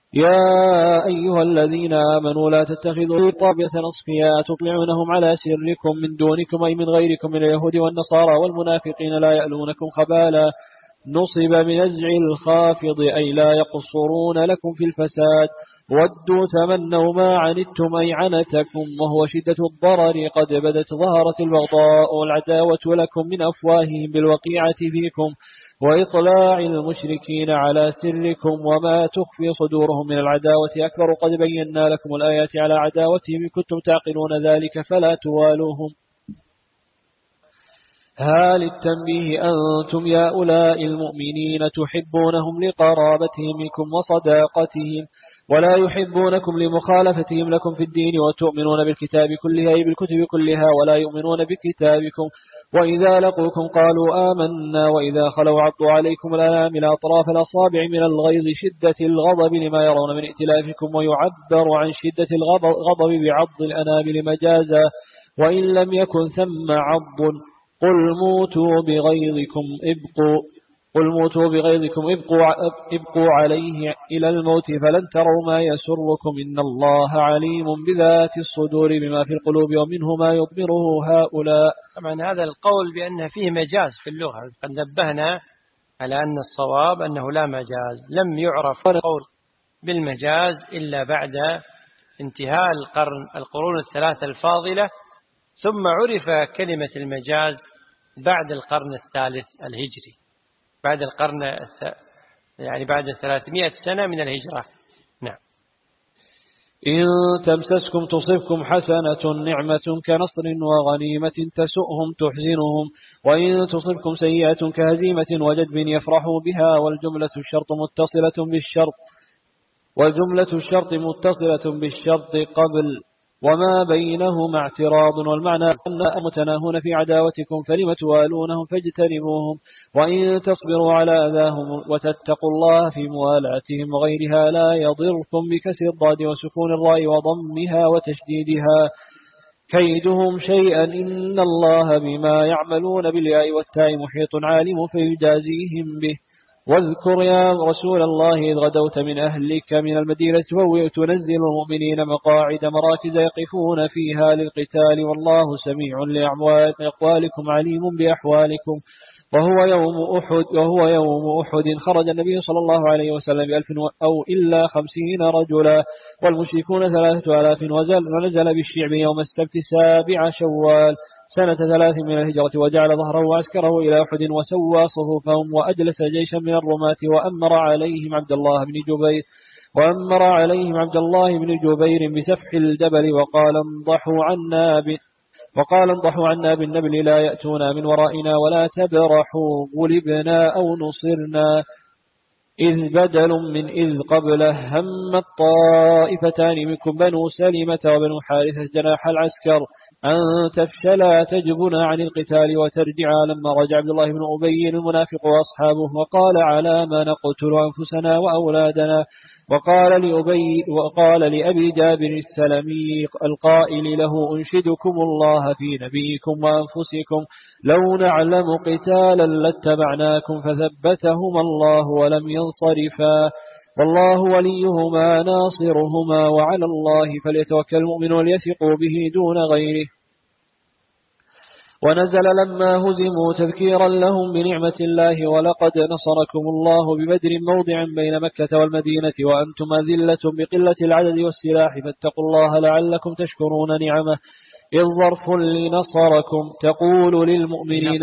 يا أيها الذين آمنوا لا تتخذوا طابية أصفياء تطلعونهم على سركم من دونكم أي من غيركم من اليهود والنصارى والمنافقين لا يألونكم خبالا نصب بنزع الخافض أي لا يقصرون لكم في الفساد ودوا تمنوا ما عنتم أي عنتكم وهو شدة الضرر قد بدت ظهرت البغضاء والعداوة لكم من أفواههم بالوقيعة فيكم وإطلاع المشركين على سركم وما تخفي صدورهم من العداوة أكبر قد بينا لكم الآيات على عداوتهم إن كنتم تعقلون ذلك فلا توالوهم. هل التنبيه أنتم يا أولاء المؤمنين تحبونهم لقرابتهم منكم وصداقتهم ولا يحبونكم لمخالفتهم لكم في الدين وتؤمنون بالكتاب كله أي بالكتب كلها ولا يؤمنون بكتابكم وإذا لقوكم قالوا آمنا وإذا خلوا عضوا عليكم الأنامل أطراف الأصابع من الغيظ شدة الغضب لما يرون من ائتلافكم ويعبر عن شدة الغضب بعض الأنامل مجازا وإن لم يكن ثم عض قل موتوا بغيظكم ابقوا عليه إلى الموت فلن تروا ما يسركم إن الله عليم بذات الصدور بما في القلوب ومنه ما يضمره هؤلاء. طبعا هذا القول بأن فيه مجاز في اللغة قد نبهنا على أن الصواب أنه لا مجاز لم يعرف القول بالمجاز إلا بعد انتهاء القرون الثلاثة الفاضلة ثم عرف كلمة المجاز بعد القرن الثالث الهجري بعد بعد 300 سنة من الهجرة. نعم. إن تمسسكم تصبكم حسنة نعمة كنصر وغنيمة تسؤهم تحزنهم وإن تصبكم سيئة كهزيمة وجدب يفرحوا بها والجملة الشرط متصلة بالشرط قبل وما بينهما اعتراض والمعنى أن متناهون في عداوتكم فلم توالونهم فاجتنبوهم وإن تصبروا على أذاهم وتتقوا الله في موالاتهم وغيرها لا يضركم بكسر الضاد وسكون الراء وضمها وتشديدها كيدهم شيئا إن الله بما يعملون بالياء والتاء محيط عالم فيجازيهم به. واذكر يا رسول الله إذ غدوت من أهلك من المدينة تنزل المؤمنين مقاعد مراكز يقفون فيها للقتال والله سميع لأقوالكم عليم بأحوالكم. وهو يوم أحد خرج النبي صلى الله عليه وسلم ب1000 أو إلا 50 رجلا والمشركون 3000 ونزل بالشعب يوم السبت 7 شوال سنة 3 من الهجرة وجعل ظهره وعسكره إلى أحد وسوى صفوفهم وأجلس جيشا من الرماة وأمر عليهم عبد الله بن جبير بسفح الجبل وقال انضحوا عنا بالنبل لا يأتونا من ورائنا ولا تبرحوا غلبنا أو نصرنا إذ بدل من إذ قبله هم الطائفتان منكم بنو سلمة وبنو حارثة جناح العسكر أن تفشلا تجبنا عن القتال وترجعا لما رجع عبد الله بن أبي المنافق وأصحابه وقال على ما نقتل أنفسنا وأولادنا وقال لأبي جابر السلمي القائل له أنشدكم الله في نبيكم وأنفسكم لو نعلم قتالا لاتبعناكم فثبتهما الله ولم ينصرفا والله وليهما ناصرهما وعلى الله فليتوكل المؤمنون ليثقوا به دون غيره. ونزل لما هزموا تذكيرا لهم بنعمة الله ولقد نصركم الله ببدر موضع بين مكة والمدينة وأنتم أذلة بقلة العدد والسلاح فاتقوا الله لعلكم تشكرون نعمه. إذ ظرف لنصركم تقول للمؤمنين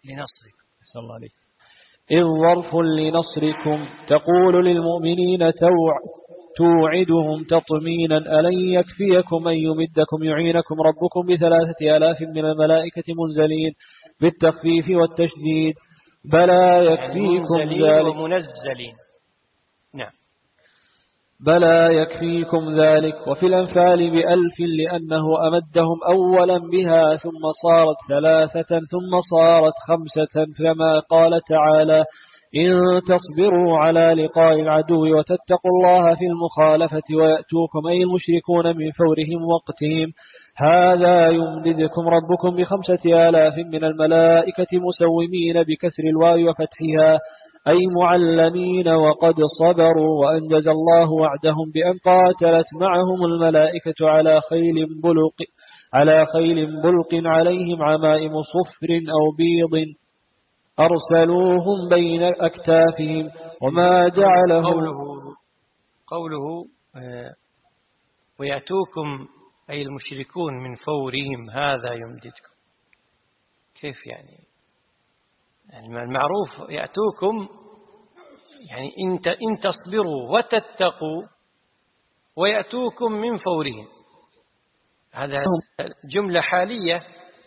إذ ظرف لنصركم تقول للمؤمنين توعدهم تطمينا ألن يكفيكم أن يمدكم يعينكم ربكم ب3000 من الملائكة منزلين بالتخفيف والتشديد بلى يكفيكم ذلك ومنزلين. نعم. بلى يكفيكم ذلك. وفي الأنفال ب1000 لأنه أمدهم أولا بها ثم صارت 3 ثم صارت 5 كما قال تعالى إن تصبروا على لقاء العدو وتتقوا الله في المخالفة ويأتوكم أي المشركون من فورهم وقتهم هذا يمددكم ربكم ب5000 من الملائكة مسومين بكسر الواو وفتحها أي معلمين وقد صبروا، وأنجز الله وعدهم بأن قاتلت معهم الملائكة على خيل بلق عليهم عمائم صفر أو بيض أرسلوهم بين أكتافهم. وما جعله قوله ويأتوكم أي المشركون من فورهم هذا يمددكم، كيف يعني المعروف يأتوكم يعني إن تصبروا وتتقوا ويأتوكم من فورهم، هذا جملة حالية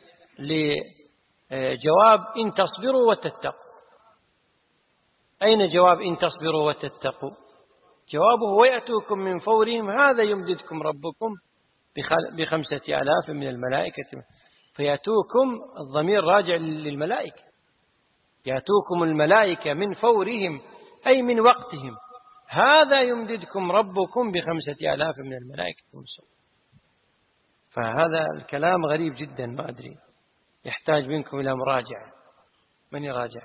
لجواب إن تصبروا وتتقوا. أين جواب إن تصبروا وتتقوا؟ جوابه ويأتوكم من فورهم هذا يمددكم ربكم ب5,000 من الملائكة. فيأتوكم الضمير راجع للملائكة، يأتوكم الملائكة من فورهم أي من وقتهم، هذا يمددكم ربكم ب5,000 من الملائكة والرسل. فهذا الكلام غريب جدا، ما أدري، يحتاج منكم إلى مراجعة. من يراجع؟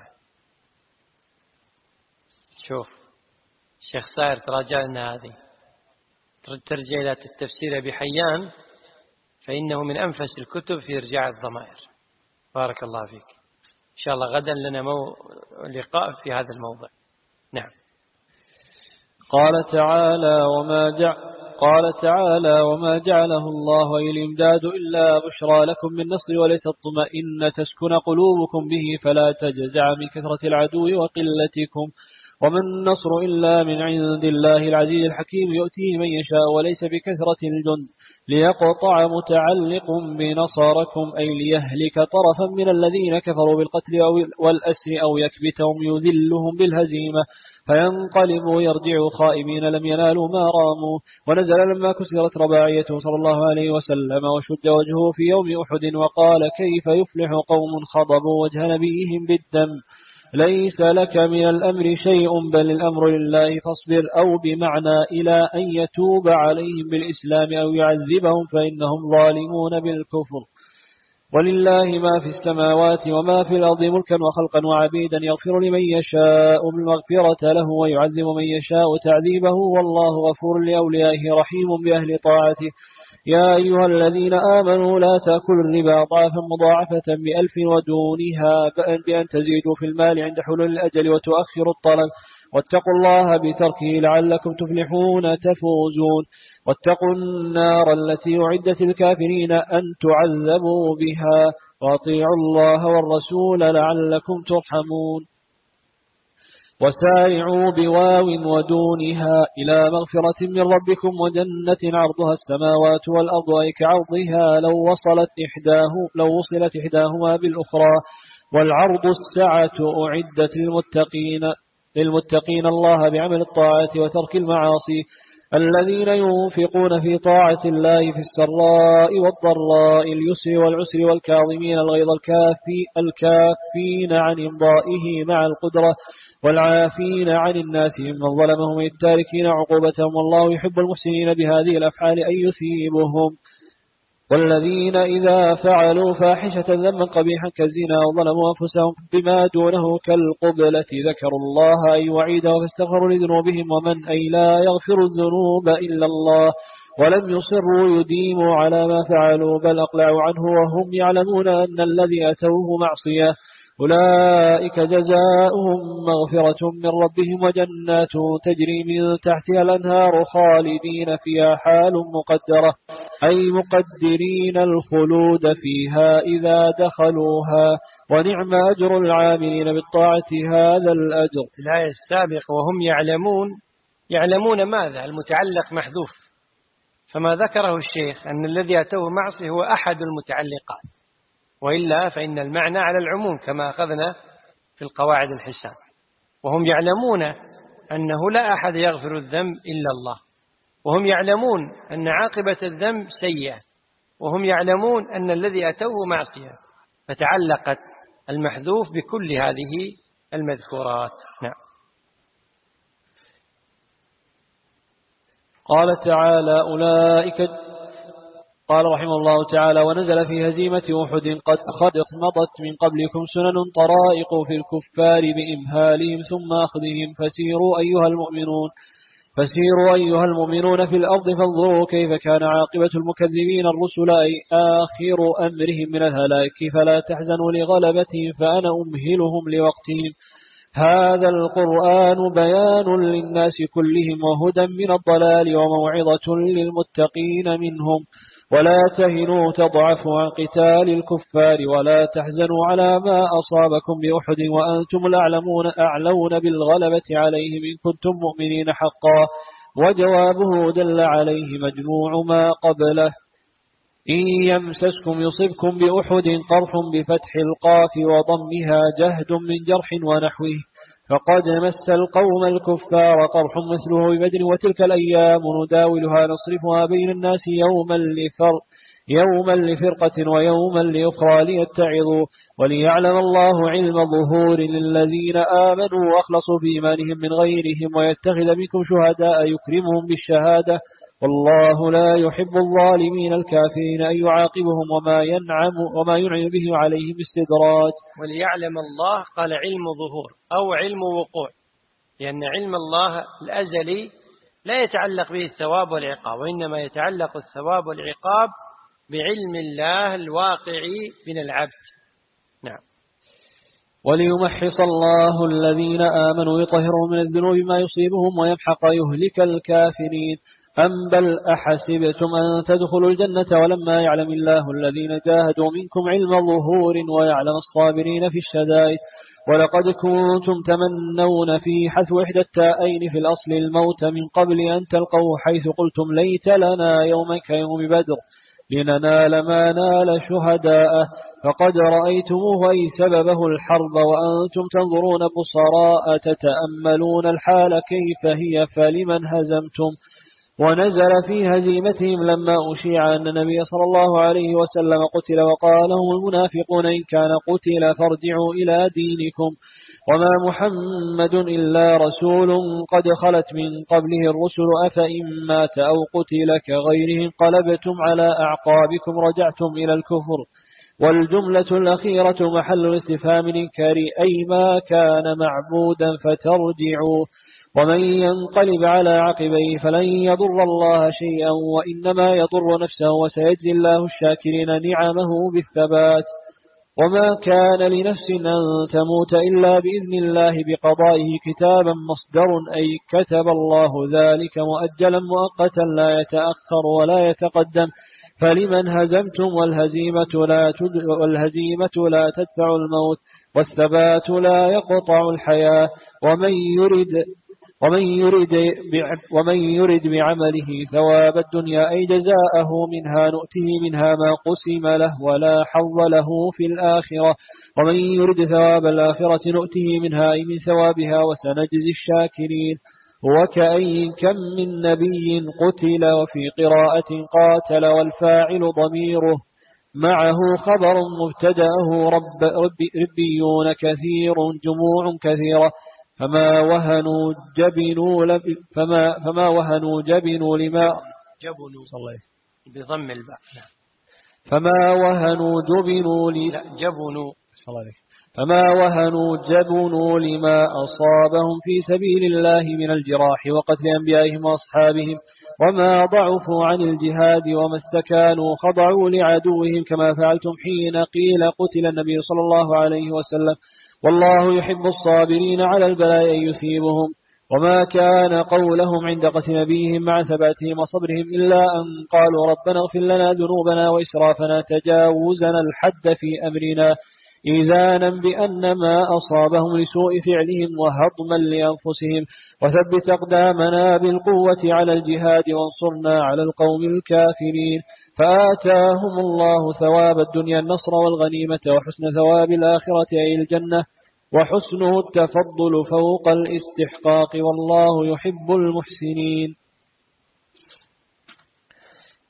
شوف الشيخ صاير تراجع لنا هذه، ترجع إلى التفسير بحيان فإنه من أنفس الكتب في إرجاع الضمائر. بارك الله فيك. إن شاء الله غدا لنا لقاء في هذا الموضوع. نعم. قال تعالى وما جعله الله أي الإمداد إلا بشرى لكم من نصر ولتطمئن تسكن قلوبكم به فلا تجزع من كثرة العدو وقلتكم. وما النصر إلا من عند الله العزيز الحكيم يؤتيه من يشاء وليس بكثرة الجند ليقطع متعلق بنصركم أي ليهلك طرفا من الذين كفروا بالقتل والأسر أو يكبتهم يذلهم بالهزيمة فينقلبوا يرجعوا خائبين لم ينالوا ما راموا. ونزل لما كسرت رباعيته صلى الله عليه وسلم وشد وجهه في يوم أحد وقال كيف يفلح قوم خضبوا وجه نبيهم بالدم ليس لك من الأمر شيء بل الأمر لله فاصبر، أو بمعنى إلى أن يتوب عليهم بالإسلام أو يعذبهم فإنهم ظالمون بالكفر. ولله ما في السماوات وما في الأرض ملكا وخلقا وعبيدا يغفر لمن يشاء بالمغفرة له ويعذب من يشاء تعذيبه، والله غفور لأوليائه رحيم بأهل طاعته. يا أيها الذين آمنوا لا تأكلوا الربا ضعفا مضاعفة ب1000 ودونها بأن تزيدوا في المال عند حلول الأجل وتؤخروا الطلب، واتقوا الله بتركه لعلكم تفلحون تفوزون. واتقوا النار التي أعدت الكافرين أن تعذبوا بها، وأطيعوا الله والرسول لعلكم ترحمون. وسارعوا بواو ودونها إلى مغفرة من ربكم وجنة عرضها السماوات والأرض أي كعرضها لو وصلت إحداهما بالأخرى. والعرض السعة أعدت للمتقين الله بعمل الطاعات وترك المعاصي الذين ينفقون في طاعة الله في السراء والضراء اليسر والعسر والكاظمين الغيظ الكافين عن إمضائه مع القدرة والعافين عن الناس ممن ظلمهم التاركين عقوبتهم، والله يحب المحسنين بهذه الأفعال أن يثيبهم. والذين إذا فعلوا فاحشة ذنبا قبيحا كالزنا وظلموا أنفسهم بما دونه كالقبلة ذكروا الله أي وعيده فاستغفروا لذنوبهم ومن أي لا يغفر الذنوب إلا الله ولم يصروا يديموا على ما فعلوا بل أقلعوا عنه وهم يعلمون أن الذي أتوه معصية أولئك جزاؤهم مغفرة من ربهم وجنات تجري من تحتها الأنهار خالدين فيها حال مقدرة أي مقدرين الخلود فيها إذا دخلوها ونعم أجر العاملين بالطاعة هذا الأجر. الآية السابقة وهم يعلمون ماذا؟ المتعلق محذوف، فما ذكره الشيخ أن الذي أتوه معصية هو أحد المتعلقات، وإلا فإن المعنى على العموم كما أخذنا في القواعد الحسان. وهم يعلمون أنه لا أحد يغفر الذنب إلا الله، وهم يعلمون أن عاقبة الذنب سيئة، وهم يعلمون أن الذي أتوه معصية، فتعلقت المحذوف بكل هذه المذكورات. نعم. قال تعالى قال رحمه الله تعالى: ونزل في هزيمة أحد: قد مضت من قبلكم سنن طرائق في الكفار بإمهالهم ثم أخذهم، فسيروا أيها المؤمنون في الأرض فانظروا كيف كان عاقبة المكذبين الرسل، أي آخر أمرهم من الهلاك، فلا تحزنوا لغلبتهم فأنا أمهلهم لوقتهم. هذا القرآن بيان للناس كلهم وهدى من الضلال وموعظة للمتقين منهم. ولا تهنوا تضعفوا عن قتال الكفار ولا تحزنوا على ما أصابكم بأحد وأنتم أعلون بالغلبة عليهم إن كنتم مؤمنين حقا. وجوابه دل عليه مجموع ما قبله: إن يمسسكم يصبكم بأحد قرح بفتح القاف وضمها جهد من جرح ونحوه، فقد مس القوم الكفار قرح مثله ببدر، وتلك الأيام نداولها نصرفها بين الناس يوما لفرقة ويوما لأخرى ليتعظوا، وليعلم الله علم ظهور للذين آمنوا وأخلصوا في إيمانهم من غيرهم، ويتخذ منكم شهداء يكرمهم بالشهادة، والله لا يحب الظالمين الكافرين أن يعاقبهم وما ينعم به عليهم استدراج. وليعلم الله قال علم ظهور أو علم وقوع، لأن علم الله الأزلي لا يتعلق به الثواب والعقاب، وإنما يتعلق الثواب والعقاب بعلم الله الواقعي من العبد. نعم. وليمحص الله الذين آمنوا يطهرهم من الذنوب ما يصيبهم ويمحق يهلك الكافرين. أم بل أحسبتم أن تدخلوا الجنة ولما يعلم الله الذين جاهدوا منكم علم ظهور ويعلم الصابرين في الشدائد. ولقد كنتم تمنون في حذف إحدى التائين في الأصل الموت من قبل أن تلقوه، حيث قلتم ليت لنا يوما كيوم بدر لننال ما نال شهداءه، فقد رأيتموه أي سببه الحرب وأنتم تنظرون بصراء تتأملون الحال كيف هي فلمن هزمتم. ونزل في هزيمتهم لما أشيع أن النبي صلى الله عليه وسلم قتل، وقال لهم المنافقون إن كان قتل فارجعوا إلى دينكم، وما محمد إلا رسول قد خلت من قبله الرسل، أفإن مات أو قتل كغيره انقلبتم على أعقابكم رجعتم إلى الكفر. والجملة الأخيرة محل الاستفهام الإنكار، أي ما كان معبودا فترجعوا. ومن ينقلب على عقبيه فلن يضر الله شيئا وإنما يضر نفسه، وسيجزي الله الشاكرين نعمه بالثبات. وما كان لنفس أن تموت إلا بإذن الله بقضائه كتابا مصدر، أي كتب الله ذلك مؤجلا مؤقتا لا يتأخر ولا يتقدم. فلمن هزمتم والهزيمة لا تدفع الموت، والثبات لا يقطع الحياة. ومن يرد بعمله ثواب الدنيا أي جزاءه منها نؤته منها ما قسم له ولا حظ له في الآخرة، ومن يرد ثواب الآخرة نؤته منها أي من ثوابها وسنجزي الشاكرين. وكأي كم من نبي قتل، وفي قراءة قاتل والفاعل ضميره معه خبر مبتدأه ربيون كثير جموع كثيرة، فما وهنوا جبنوا لما بضم الباء، فما وهنوا جبنوا لما أصابهم في سبيل الله من الجراح وقتل أنبيائهم وأصحابهم، وما ضعفوا عن الجهاد وما استكانوا خضعوا لعدوهم، كما فعلتم حين قيل قتل النبي صلى الله عليه وسلم، والله يحب الصابرين على البلاء أن يثيبهم. وما كان قولهم عند قتل نبيهم مع ثباتهم وصبرهم إلا أن قالوا ربنا اغفر لنا ذنوبنا وإسرافنا تجاوزنا الحد في أمرنا، إذانا بأن ما أصابهم لسوء فعلهم وهضما لأنفسهم، وثبت أقدامنا بالقوة على الجهاد وانصرنا على القوم الكافرين. فآتاهم الله ثواب الدنيا النصر والغنيمة، وحسن ثواب الآخرة أي الجنة، وحسنه التفضل فوق الاستحقاق، والله يحب المحسنين.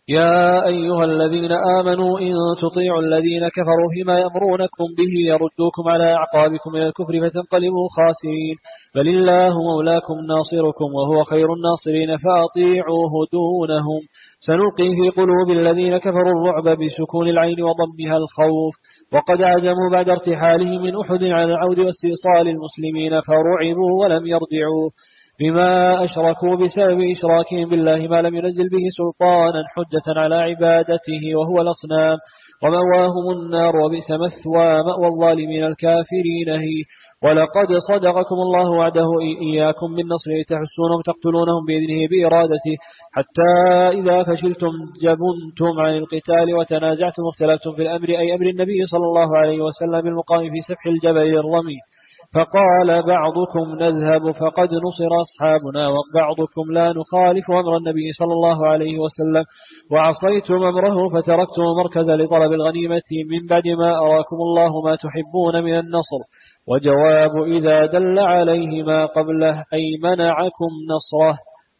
يا أيها الذين آمنوا إن تطيعوا الذين كفروا فيما يأمرونكم به يردوكم على أعقابكم إلى الكفر فتنقلبوا خاسرين. بل الله مولاكم ناصركم وهو خير الناصرين فأطيعوه دونهم. سنلقي في قلوب الذين كفروا الرعب بسكون العين وضمها الخوف. وقد عزموا بعد ارتحالهم من أحد على العود واستئصال المسلمين فرعبوا ولم يرجعوا بما أشركوا بسبب إشراكهم بالله ما لم ينزل به سلطانا حجة على عبادته وهو الأصنام. ومواهم النار وبئس مأوى الظالمين الكافرين هي. ولقد صدقكم الله وعده إياكم بالنصر تحسونهم تقتلونهم بإذنه بإرادته حتى إذا فشلتم جبنتم عن القتال وتنازعتم واختلفتم في الأمر أي أمر النبي صلى الله عليه وسلم بالمقام في سفح الجبل الرمي فقال بعضكم نذهب فقد نصر أصحابنا وبعضكم لا نخالف أمر النبي صلى الله عليه وسلم وعصيتم أمره فتركتم المركز لطلب الغنيمة من بعد ما أراكم الله ما تحبون من النصر. وجواب إذا دل عليه ما قبله أي منعكم نصره.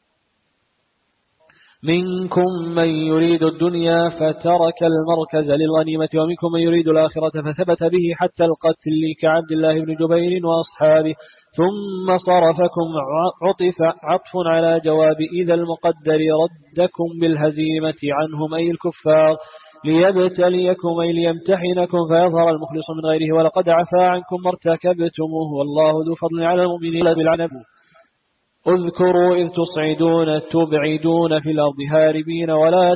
منكم من يريد الدنيا فترك المركز للغنيمة ومنكم من يريد الآخرة فثبت به حتى القتل كعبد الله بن جبير وأصحابه. ثم صرفكم عطف على جواب إذا المقدر ردكم بالهزيمة عنهم أي الكفار ليبتليكم أي ليمتحنكم فيظهر المخلص من غيره. ولقد عفا عنكم ما ارتكبتموه والله ذو فضل على المؤمنين بالعنب. اذكروا إذ تصعدون تبعدون في الأرض هاربين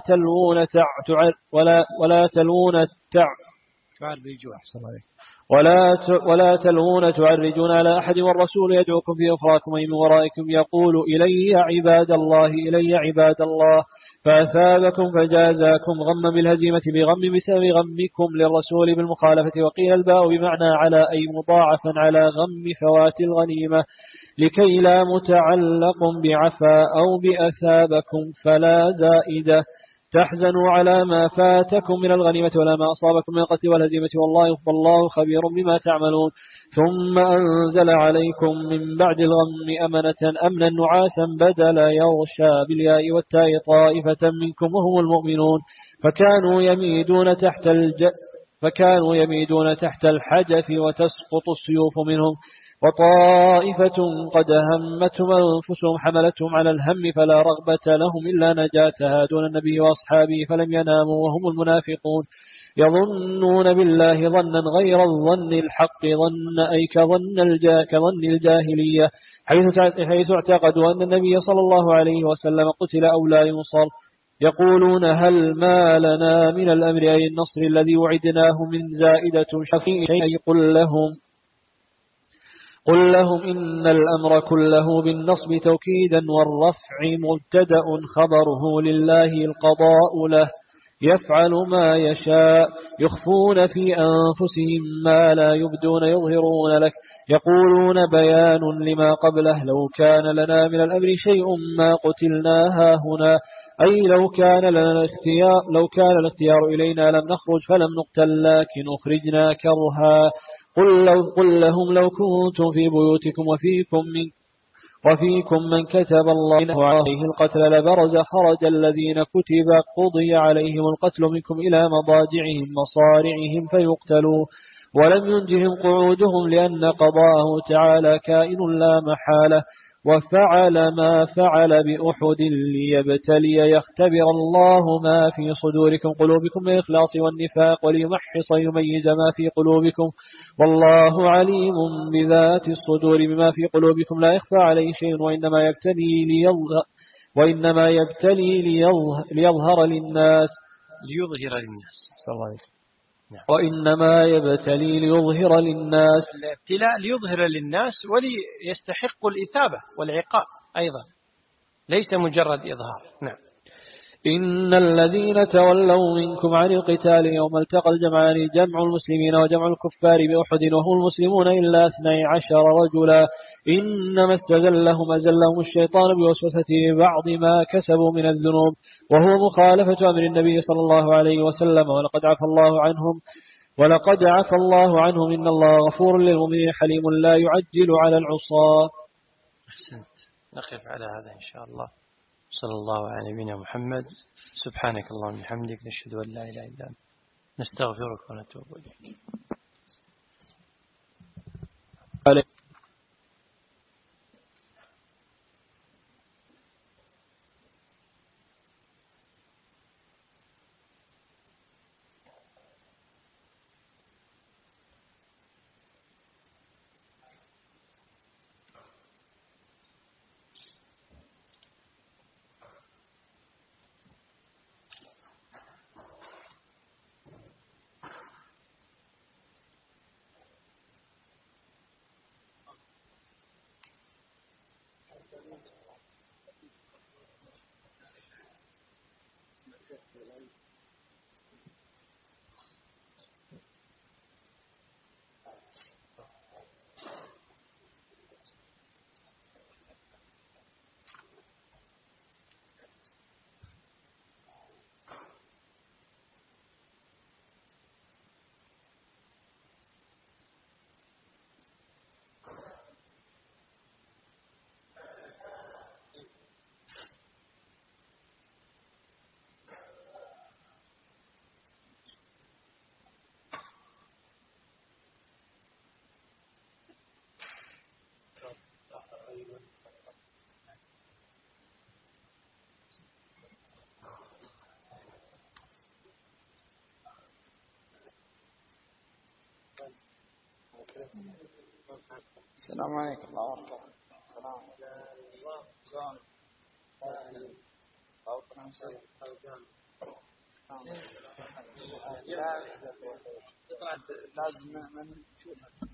ولا تلوون تعرجون على أحد والرسول يدعوكم في أخراكم أي من ورائكم يقول إلي عباد الله فأثابكم فجازاكم غما بالهزيمة بغم بسبب غمكم للرسول بالمخالفة. وقيل الباء بمعنى على أي مضاعفا على غم فوات الغنيمة لكي لا متعلق بعفا أو بأثابكم فلا زائدة تحزنوا على ما فاتكم من الغنيمة ولا ما أصابكم من القتل والهزيمة والله خبير بما تعملون. ثم أنزل عليكم من بعد الغم أمنا نعاسا بدل يغشى بالياء والتاء طائفة منكم وهم المؤمنون فكانوا يميدون تحت الحجف وتسقط السيوف منهم وطائفة قد همتهم أنفسهم حملتهم على الهم فلا رغبة لهم إلا نجاتها دون النبي وأصحابه فلم يناموا وهم المنافقون يظنون بالله ظنا غير الظن الحق ظن أي كظن الجاهلية حيث اعتقدوا أن النبي صلى الله عليه وسلم قتل أو لا ينصر. يقولون هل ما لنا من الأمر أي النصر الذي وعدناه من زائدة شيء قل لهم إن الأمر كله بالنصب توكيدا والرفع مبتدأ خبره لله القضاء له يفعل ما يشاء يخفون في أنفسهم ما لا يبدون يظهرون لك يقولون بيان لما قبله لو كان لنا من الأمر شيء ما قتلناها هنا أي لو كان الاختيار إلينا لم نخرج فلم نقتل لكن أخرجنا كرها. قل لهم لو كنتم في بيوتكم وفيكم من كتب الله عليه القتل لبرز خرج الذين كتب قضي عليهم القتل منكم إلى مضاجعهم مصارعهم فيقتلوا ولم ينجهم قعودهم لأن قضاءه تعالى كائن لا محالة وفعل ما فعل بأحد ليبتلي يختبر الله ما في صدوركم قلوبكم من الإخلاص والنفاق وليمحص يميز ما في قلوبكم والله عليم بذات الصدور بما في قلوبكم لا يخفى عليه شيء وإنما يبتلي ليظهر للناس صلى الله عليه وسلم وإنما يبتلي ليظهر للناس الابتلاء ليظهر للناس وليستحق الإثابة والعقاب أيضا ليس مجرد إظهار. نعم. إن الذين تولوا منكم عن القتال يوم التقى الجمعان جمع المسلمين وجمع الكفار بأحد وهم المسلمون إلا 12 رجلا إنما استزلهم الشيطان بوسوسته بعض ما كسبوا من الذنوب وهو مخالفة أمر النبي صلى الله عليه وسلم ولقد عفى الله عنهم إن الله غفور للمؤمنين حليم لا يعجل على العصاة. أحسنت. نقف على هذا إن شاء الله صلى الله على نبينا محمد. سبحانك اللهم وبحمدك، نشهد أن لا إله إلا أنت، نستغفرك ونتوب إليك. السلام عليكم ورحمة الله وبركاته. لازم